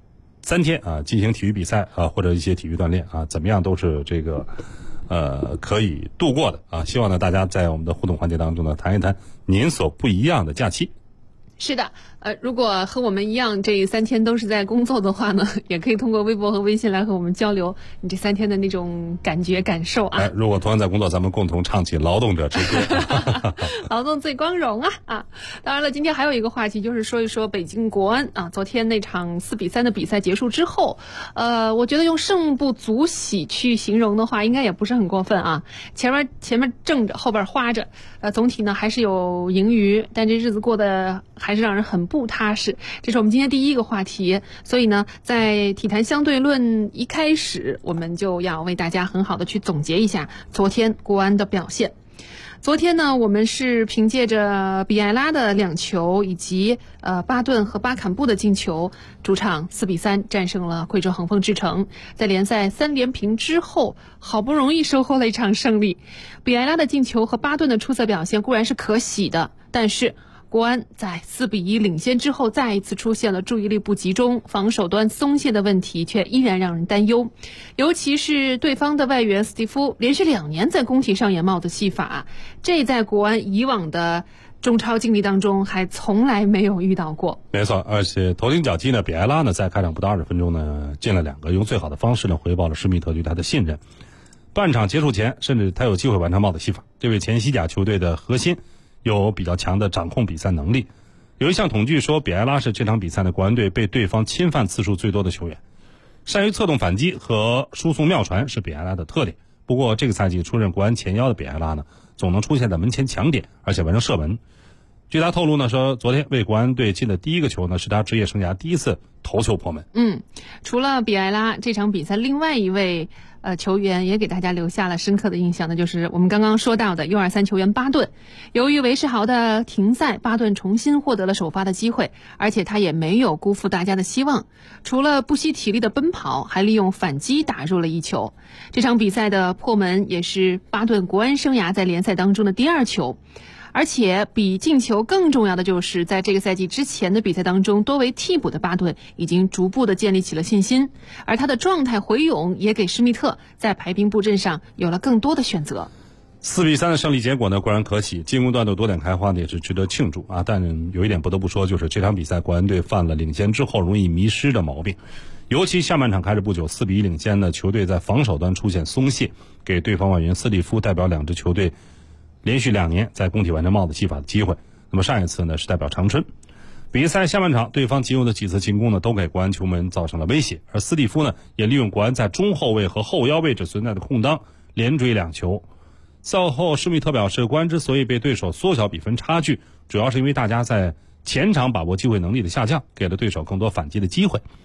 3天啊进行体育比赛啊，或者一些体育锻炼啊，怎么样都是这个。可以度过的啊！希望呢，大家在我们的互动环节当中呢，谈一谈您所不一样的假期。 是的，如果和我们一样这3天都是在工作的话呢，也可以通过微博和微信来和我们交流你这3天的那种感觉感受啊。 如果同样在工作，咱们共同唱起劳动者之歌。 劳动最光荣啊！当然了，今天还有一个话题就是说一说北京国安啊，昨天那场4-3的比赛结束之后，我觉得用胜不足喜去形容的话，应该也不是很过分啊。前面正着，后边花着，总体呢还是有盈余，但这日子过得还是让人很不踏实。这是我们今天第一个话题，所以呢，在体坛相对论一开始，我们就要为大家很好的去总结一下昨天国安的表现。昨天呢，我们是凭借着比埃拉的2球以及巴顿和巴坎布的进球，主场4-3战胜了贵州恒丰智诚，在联赛3连平之后，好不容易收获了一场胜利。比埃拉的进球和巴顿的出色表现固然是可喜的，但是国安在4-1领先之后，再一次出现了注意力不集中、防守端松懈的问题，却依然让人担忧。尤其是对方的外援斯蒂夫连续2年在工体上演帽子戏法，这在国安以往的中超经历当中还从来没有遇到过。 没错，而且头顶脚击呢，比埃拉呢在开场不到20分钟呢进了2个，用最好的方式呢回报了施密特对他的信任。半场结束前，甚至他有机会完成帽子戏法。这位前西甲球队的核心有比较强的掌控比赛能力。有一项统计说，比埃拉是这场比赛的国安队被对方侵犯次数最多的球员。善于策动反击和输送妙传是比埃拉的特点。不过这个赛季出任国安前腰的比埃拉呢，总能出现在门前抢点，而且完成射门。据他透露呢，说昨天为国安队进的第1个球呢，是他职业生涯第1次头球破门。 除了比埃拉，这场比赛另外一位球员也给大家留下了深刻的印象，那就是我们刚刚说到的U23球员巴顿。由于韦世豪的停赛，巴顿重新获得了首发的机会，而且他也没有辜负大家的希望，除了不惜体力的奔跑，还利用反击打入了1球。这场比赛的破门也是巴顿国安生涯在联赛当中的第2球。而且比进球更重要的就是，在这个赛季之前的比赛当中，多为替补的巴顿已经逐步的建立起了信心，而他的状态回勇也给施密特在排兵布阵上有了更多的选择。 4-3的胜利结果呢，固然可喜，进攻端的多点开花呢也是值得庆祝啊。但有一点不得不说，就是这场比赛国安队犯了领先之后容易迷失的毛病。尤其下半场开始不久，4-1领先的球队在防守端出现松懈，给对方外援斯蒂夫代表2支球队连续2年在工体完成帽子戏法的机会。那么上一次呢是代表长春。比赛下半场对方仅有的几次进攻呢都给国安球门造成了威胁，而斯蒂夫呢也利用国安在中后卫和后腰位置存在的空当连追2球。赛后施密特表示，国安之所以被对手缩小比分差距，主要是因为大家在前场把握机会能力的下降，给了对手更多反击的机会。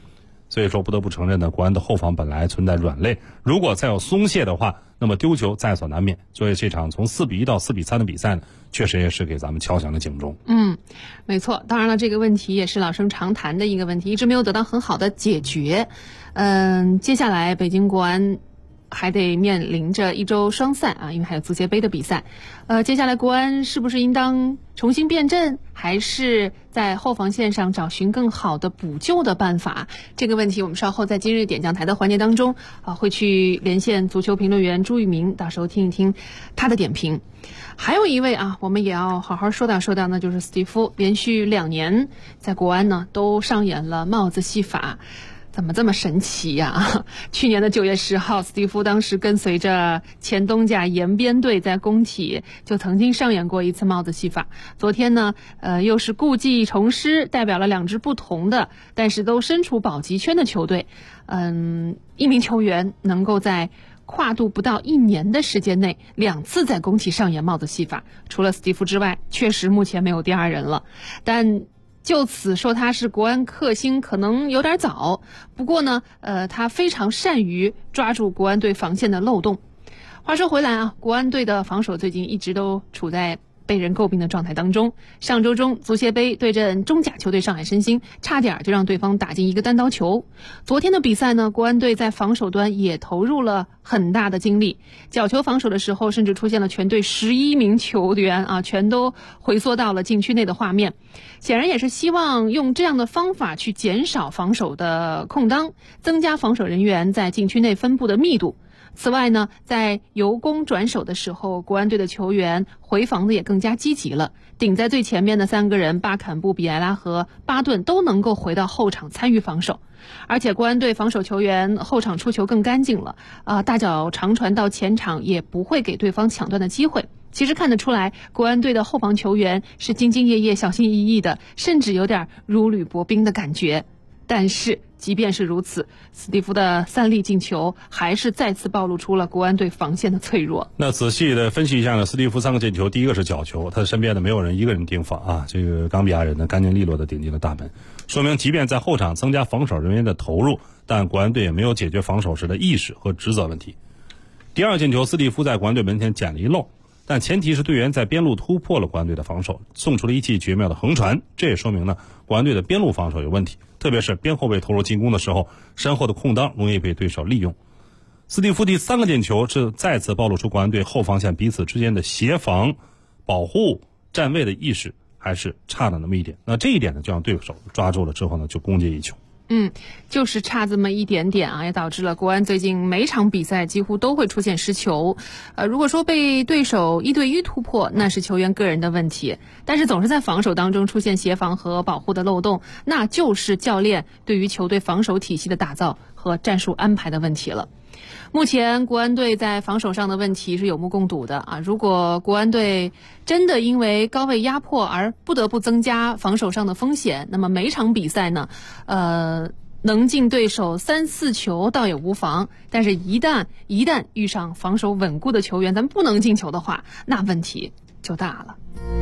所以说不得不承认呢，国安的后防本来存在软肋，如果再有松懈的话，那么丢球在所难免。所以这场从4-1到4-3的比赛呢，确实也是给咱们敲响了警钟。 没错。当然了，这个问题也是老生常谈的一个问题，一直没有得到很好的解决。接下来北京国安还得面临着一周双赛啊，因为还有足协杯的比赛。接下来国安是不是应当重新变阵，还是在后防线上找寻更好的补救的办法？这个问题我们稍后在今日点将台的环节当中会去连线足球评论员朱玉明，到时候听一听他的点评。还有一位我们也要好好说道说道，那就是斯蒂夫，连续2年在国安呢都上演了帽子戏法。怎么这么神奇呀？去年的9月10号，斯蒂夫当时跟随着前东甲延边队在工体就曾经上演过一次帽子戏法。昨天呢，又是故技重施，代表了2支不同的，但是都身处保级圈的球队。一名球员能够在跨度不到1年的时间内2次在工体上演帽子戏法，除了斯蒂夫之外，确实目前没有第2人了。但就此说他是国安克星可能有点早，不过呢，他非常善于抓住国安队防线的漏洞。话说回来国安队的防守最近一直都处在被人诟病的状态当中。上周中足协杯对阵中甲球队上海申鑫，差点就让对方打进一个单刀球。昨天的比赛呢，国安队在防守端也投入了很大的精力，角球防守的时候甚至出现了全队11名球员全都回缩到了禁区内的画面，显然也是希望用这样的方法去减少防守的空当，增加防守人员在禁区内分布的密度。此外呢，在由攻转守的时候，国安队的球员回防的也更加积极了。顶在最前面的3个人巴坎布、比埃拉和巴顿都能够回到后场参与防守，而且国安队防守球员后场出球更干净了，大脚长传到前场也不会给对方抢断的机会。其实看得出来，国安队的后防球员是兢兢业业、小心翼翼的，甚至有点如履薄冰的感觉。但是即便是如此，斯蒂夫的3粒进球还是再次暴露出了国安队防线的脆弱。 那仔细的分析一下呢，斯蒂夫3个进球，第一个是角球，他身边的没有人，一个人盯防这个冈比亚人呢干净利落的顶进了大门，说明即便在后场增加防守人员的投入，但国安队也没有解决防守时的意识和职责问题。第2进球，斯蒂夫在国安队门前捡了一漏，但前提是队员在边路突破了国安队的防守，送出了一记绝妙的横传，这也说明呢国安队的边路防守有问题，特别是边后卫投入进攻的时候，身后的空当容易被对手利用。斯蒂夫第3个进球是再次暴露出国安队后防线彼此之间的协防、保护、站位的意识还是差了那么一点。那这一点呢，就让对手抓住了之后呢，就攻进一球。 就是差这么一点点也导致了国安最近每场比赛几乎都会出现失球。如果说被对手1对1突破，那是球员个人的问题，但是总是在防守当中出现协防和保护的漏洞，那就是教练对于球队防守体系的打造和战术安排的问题了。目前国安队在防守上的问题是有目共睹的如果国安队真的因为高位压迫而不得不增加防守上的风险，那么每场比赛呢能进对手3-4球倒也无妨，但是一旦遇上防守稳固的球员，咱们不能进球的话，那问题就大了。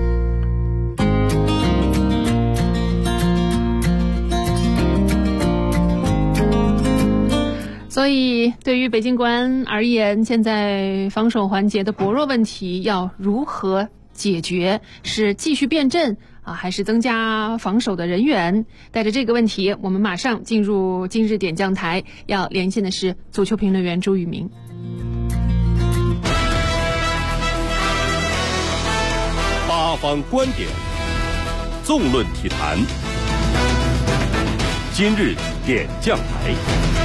所以对于北京国安而言，现在防守环节的薄弱问题要如何解决？是继续变阵还是增加防守的人员？带着这个问题，我们马上进入今日点将台，要连线的是足球评论员朱宇明。 八方观点，纵论体坛，今日点将台。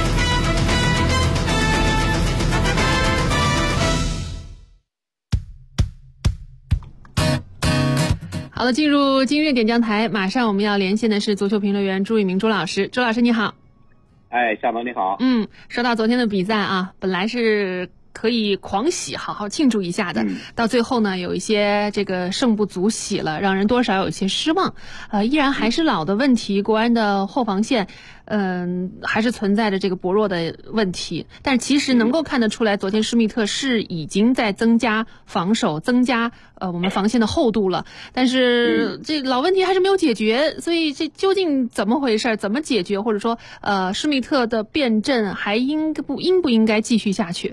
好了，进入今日点将台，马上我们要连线的是足球评论员朱宇明朱老师。朱老师你好。 夏总你好。 说到昨天的比赛本来是可以狂喜，好好庆祝一下的。到最后呢，有一些这个胜不足喜了，让人多少有一些失望。依然还是老的问题，国安的后防线，还是存在着这个薄弱的问题。但是其实能够看得出来，昨天施密特是已经在增加防守，增加我们防线的厚度了。但是这老问题还是没有解决，所以这究竟怎么回事？怎么解决？或者说，施密特的变阵还应不应该继续下去？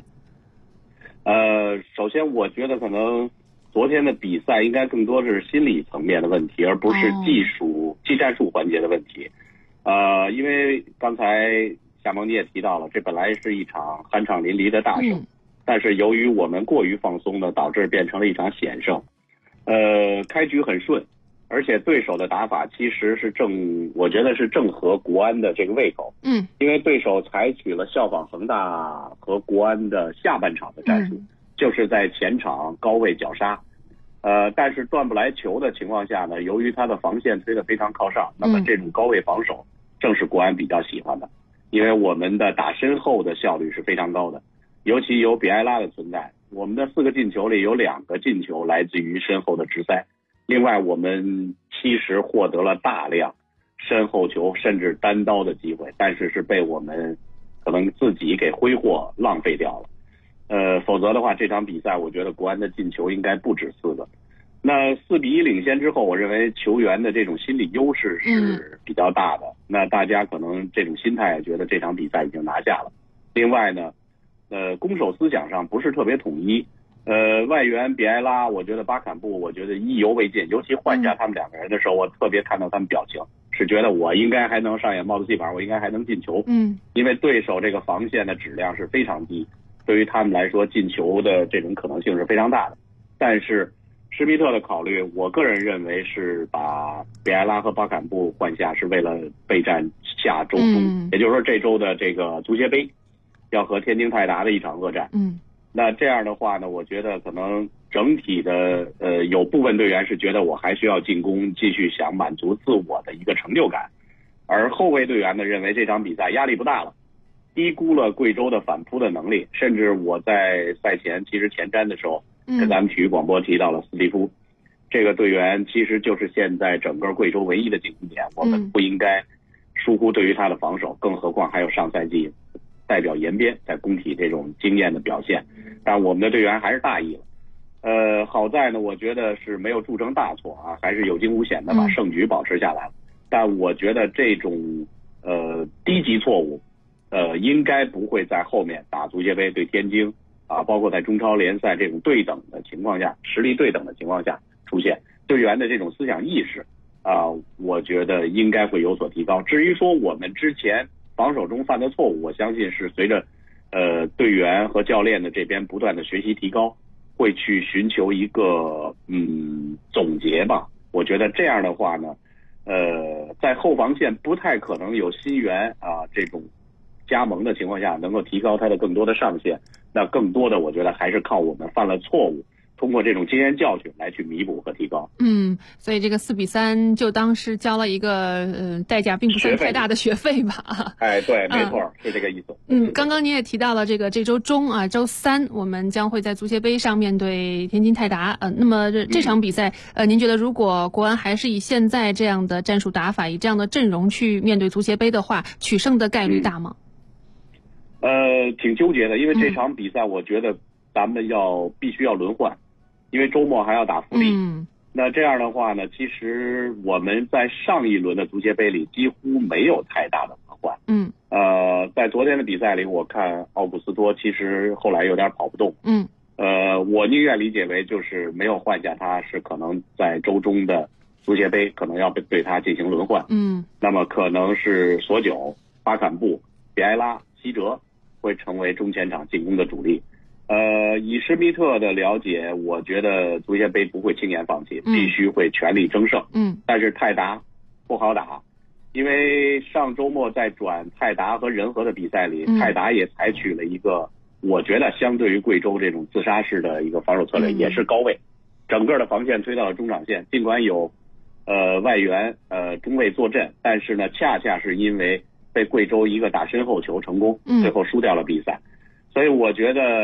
首先我觉得可能昨天的比赛应该更多是心理层面的问题，而不是技战术环节的问题。因为刚才夏萌你也提到了，这本来是一场酣畅淋漓的大胜，但是由于我们过于放松呢，导致变成了一场险胜。开局很顺，而且对手的打法其实是我觉得是正合国安的这个胃口。因为对手采取了效仿恒大和国安的下半场的战术，就是在前场高位绞杀。但是断不来球的情况下呢，由于他的防线推得非常靠上，那么这种高位防守正是国安比较喜欢的，因为我们的打身后的效率是非常高的，尤其有比埃拉的存在，我们的4个进球里有2个进球来自于身后的直塞。另外我们其实获得了大量身后球甚至单刀的机会，但是被我们可能自己给挥霍浪费掉了。否则的话这场比赛我觉得国安的进球应该不止4个。那4-1领先之后，我认为球员的这种心理优势是比较大的，那大家可能这种心态觉得这场比赛已经拿下了。另外呢攻守思想上不是特别统一。外援比埃拉，我觉得巴坎布，我觉得意犹未尽，尤其换下他们2个人的时候，我特别看到他们表情，是觉得我应该还能上演帽子戏法，我应该还能进球。因为对手这个防线的质量是非常低，对于他们来说进球的这种可能性是非常大的。但是施密特的考虑，我个人认为是把比埃拉和巴坎布换下，是为了备战下周中，也就是说这周的这个足协杯要和天津泰达的一场恶战。那这样的话呢，我觉得可能整体的有部分队员是觉得我还需要进攻，继续想满足自我的一个成就感，而后卫队员呢认为这场比赛压力不大了，低估了贵州的反扑的能力。甚至我在赛前其实前瞻的时候跟咱们体育广播提到了斯蒂夫，这个队员其实就是现在整个贵州唯一的进攻点，我们不应该疏忽对于他的防守，更何况还有上赛季代表延边在工体这种经验的表现。但我们的队员还是大意了。好在呢，我觉得是没有铸成大错啊，还是有惊无险的把胜局保持下来。但我觉得这种低级错误应该不会在后面打足协杯对天津啊，包括在中超联赛这种对等的情况下，实力对等的情况下出现。队员的这种思想意识我觉得应该会有所提高。至于说我们之前防守中犯的错误，我相信是随着队员和教练的这边不断的学习提高，会去寻求一个总结吧。我觉得这样的话呢在后防线不太可能有新援这种加盟的情况下能够提高他的更多的上限，那更多的我觉得还是靠我们犯了错误，通过这种经验教训来去弥补和提高。 所以这个4-3就当是交了一个代价并不算太大的学费吧。 对，没错，是这个意思。 刚刚你也提到了这周中周3我们将会在足协杯上面对天津泰达。那么这场比赛您觉得如果国安还是以现在这样的战术打法，以这样的阵容去面对足协杯的话，取胜的概率大吗？ 挺纠结的，因为这场比赛我觉得咱们必须要轮换，因为周末还要打富力。那这样的话呢，其实我们在上一轮的足协杯里几乎没有太大的轮换。在昨天的比赛里，我看奥古斯托其实后来有点跑不动。我宁愿理解为就是没有换下他，是可能在周中的足协杯可能要对他进行轮换。那么可能是索九、巴坎布、比埃拉、西哲会成为中前场进攻的主力。以施密特的了解，我觉得足协杯不会轻言放弃，必须会全力争胜。但是泰达不好打，因为上周末在转泰达和仁和的比赛里，泰达也采取了一个我觉得相对于贵州这种自杀式的一个防守策略，也是高位，整个的防线推到了中场线，尽管有外援中卫坐镇，但是呢恰恰是因为被贵州一个打身后球成功，最后输掉了比赛。所以我觉得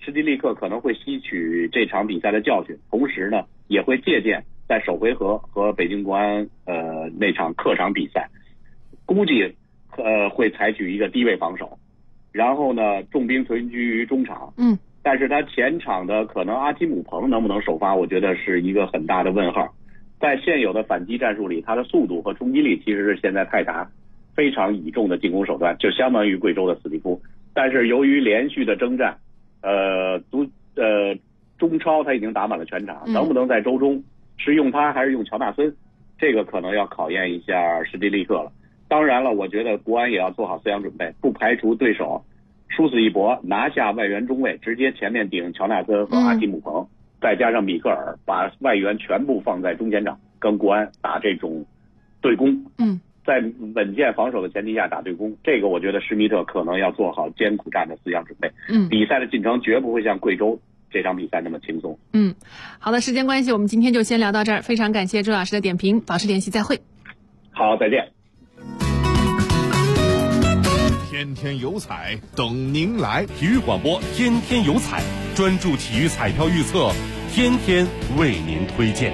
施蒂利克可能会吸取这场比赛的教训，同时呢也会借鉴在首回合和北京国安那场客场比赛，估计会采取一个低位防守，然后呢重兵存居于中场。但是他前场的可能阿基姆彭能不能首发，我觉得是一个很大的问号。在现有的反击战术里，他的速度和冲击力其实是现在泰达非常倚重的进攻手段，就相当于贵州的斯蒂夫。但是由于连续的征战，中超他已经打满了全场，能不能在周中是用他还是用乔纳森，这个可能要考验一下施蒂利克了。当然了，我觉得国安也要做好思想准备，不排除对手殊死一搏，拿下外援中卫，直接前面顶乔纳森和阿基姆彭，再加上米克尔，把外援全部放在中间场，跟国安打这种对攻。在稳健防守的前提下打对攻，这个我觉得施密特可能要做好艰苦战的思想准备。比赛的进程绝不会像贵州这场比赛那么轻松。 好的，时间关系，我们今天就先聊到这儿。非常感谢周老师的点评，保持联系，再会。 好，再见。 天天有彩等您来， 体育广播天天有彩，专注体育彩票预测，天天为您推荐。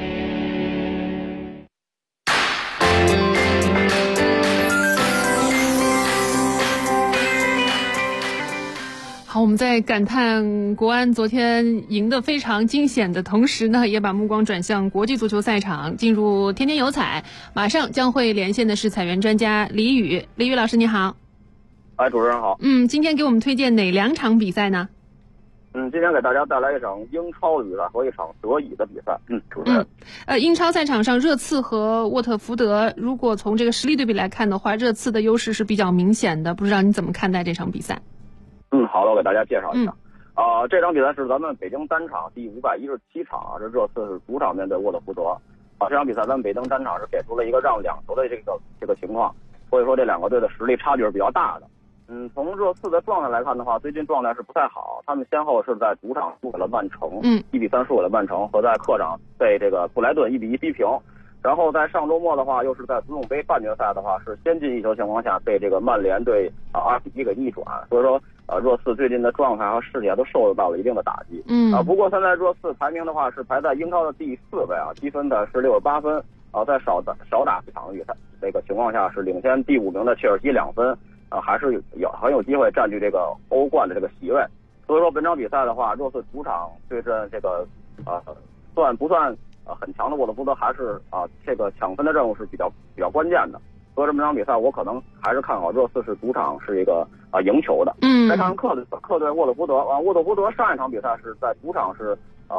好，我们在感叹国安昨天赢得非常惊险的同时呢，也把目光转向国际足球赛场，进入天天有彩。马上将会连线的是彩员专家李宇，李宇老师你好。 主持人好。 今天给我们推荐哪2场比赛呢？ 今天给大家带来一场英超的比赛和一场德乙的比赛。主持人。 英超赛场上，热刺和沃特福德，如果从这个实力对比来看的话，热刺的优势是比较明显的，不知道你怎么看待这场比赛？ 好的，我给大家介绍一下。这场比赛是咱们北京单场第517场啊，这热刺是主场面对沃特福德。这场比赛咱们北京单场是给出了一个让2球的这个情况，所以说这2个队的实力差距是比较大的。从热刺的状态来看的话，最近状态是不太好，他们先后是在主场输给了曼城，1-3输给了曼城，和在客场被这个布莱顿1-1逼平。然后在上周末的话，又是在足总杯半决赛的话，是先进1球情况下被这个曼联队2-1给逆转。所以说热刺最近的状态和士气都受到了一定的打击。不过现在热刺排名的话是排在英超的第4位啊，积分的是68分在少打一场比赛这个情况下，是领先第5名的切尔西2分。还是很有机会占据这个欧冠的这个席位。所以说本场比赛的话，热刺主场对阵这个算不算很强的沃特福德，还是这个抢分的任务是比较关键的。所以这场比赛我可能还是看好热刺是主场是一个赢球的。再看客队沃特福德沃特福德上一场比赛是在主场是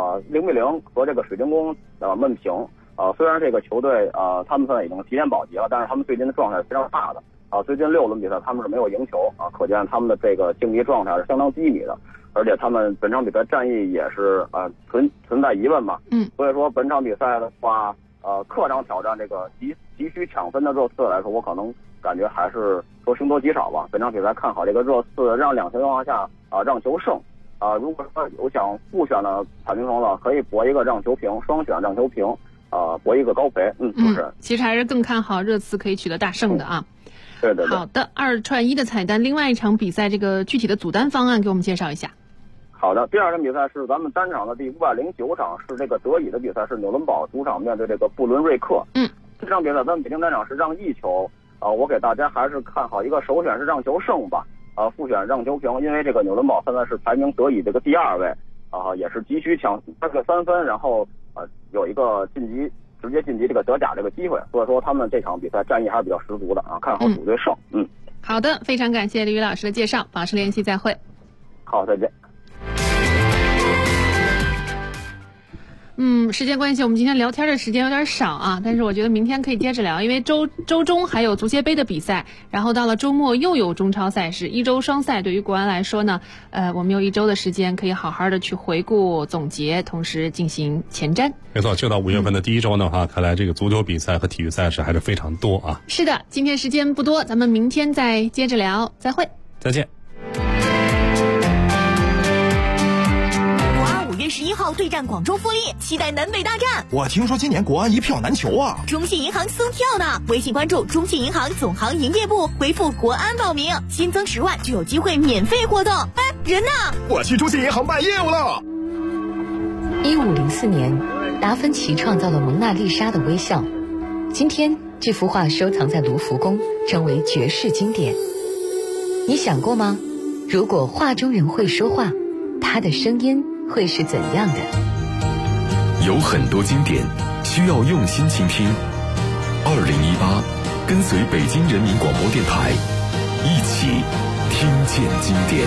0-0和这个水晶宫闷平。虽然这个球队他们现在已经提前保级了，但是他们最近的状态是非常差的。最近6轮比赛他们是没有赢球可见他们的这个竞技状态是相当低迷的，而且他们本场比赛战役也是存在疑问嘛。所以说本场比赛的话，客场挑战这个急需抢分的热刺来说，我可能感觉还是说凶多吉少吧。本场比赛看好这个热刺让2球情况下让球胜。如果说有想复选的彩民朋友可以博一个让球平，双选让球平，博一个高赔。就是其实还是更看好热刺可以取得大胜的啊。 对。 好的，2串1的彩蛋，另外一场比赛这个具体的组单方案给我们介绍一下。 好的，第2场比赛是咱们单场的第509场，是这个德乙的比赛，是纽伦堡主场面对这个布伦瑞克。这场比赛咱们北京单场是让1球，我给大家还是看好一个首选是让球胜吧，复选让球平，因为这个纽伦堡现在是排名德乙这个第2位，也是急需抢3分，然后有一个直接晋级这个德甲这个机会，所以说他们这场比赛战役还是比较十足的看好主队胜。 好的，非常感谢李宇老师的介绍，保持联系，再会。 好，再见。 时间关系，我们今天聊天的时间有点少但是我觉得明天可以接着聊，因为周中还有足协杯的比赛，然后到了周末又有中超赛事，1周双赛。对于国安来说呢，我们有1周的时间可以好好的去回顾总结，同时进行前瞻。 没错，就到5月份的第1周的话，看来这个足球比赛和体育赛事还是非常多啊。 是的，今天时间不多，咱们明天再接着聊，再会。 再见。 5月11号对战广州富力，期待南北大战。 我听说今年国安一票难求啊！ 中信银行送票呢，微信关注中信银行总行营业部，回复国安报名，新增10万就有机会免费活动。 人呢？ 我去中信银行办业务了。 1504年，达芬奇创造了蒙娜丽莎的微笑。今天，这幅画收藏在卢浮宫，成为绝世经典。你想过吗？如果画中人会说话，他的声音会是怎样的？ 有很多经典需要用心倾听。2018，跟随北京人民广播电台，一起听见经典。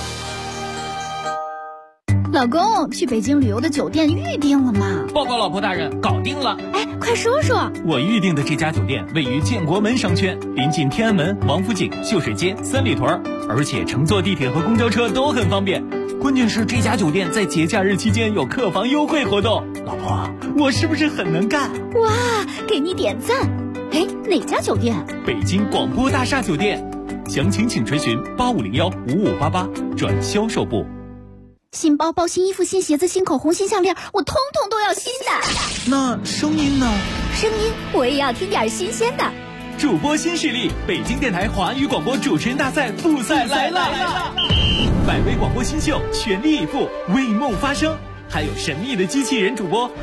老公，去北京旅游的酒店预定了吗？ 报告老婆大人，搞定了。 哎，快说说。 我预定的这家酒店位于建国门商圈，临近天安门、王府井、秀水街、三里屯，而且乘坐地铁和公交车都很方便。关键是这家酒店在节假日期间有客房优惠活动。老婆，我是不是很能干？ 哇，给你点赞。哎，哪家酒店？ 北京广播大厦酒店。详情请垂询8501-5588转销售部。 新包包、新衣服、新鞋子、新口红、新项链，我通通都要新的。 那声音呢？ 声音我也要听点新鲜的。 主播新势力，北京电台华语广播主持人大赛复赛来了！100位广播新秀全力以赴，为梦发声，还有神秘的机器人主播。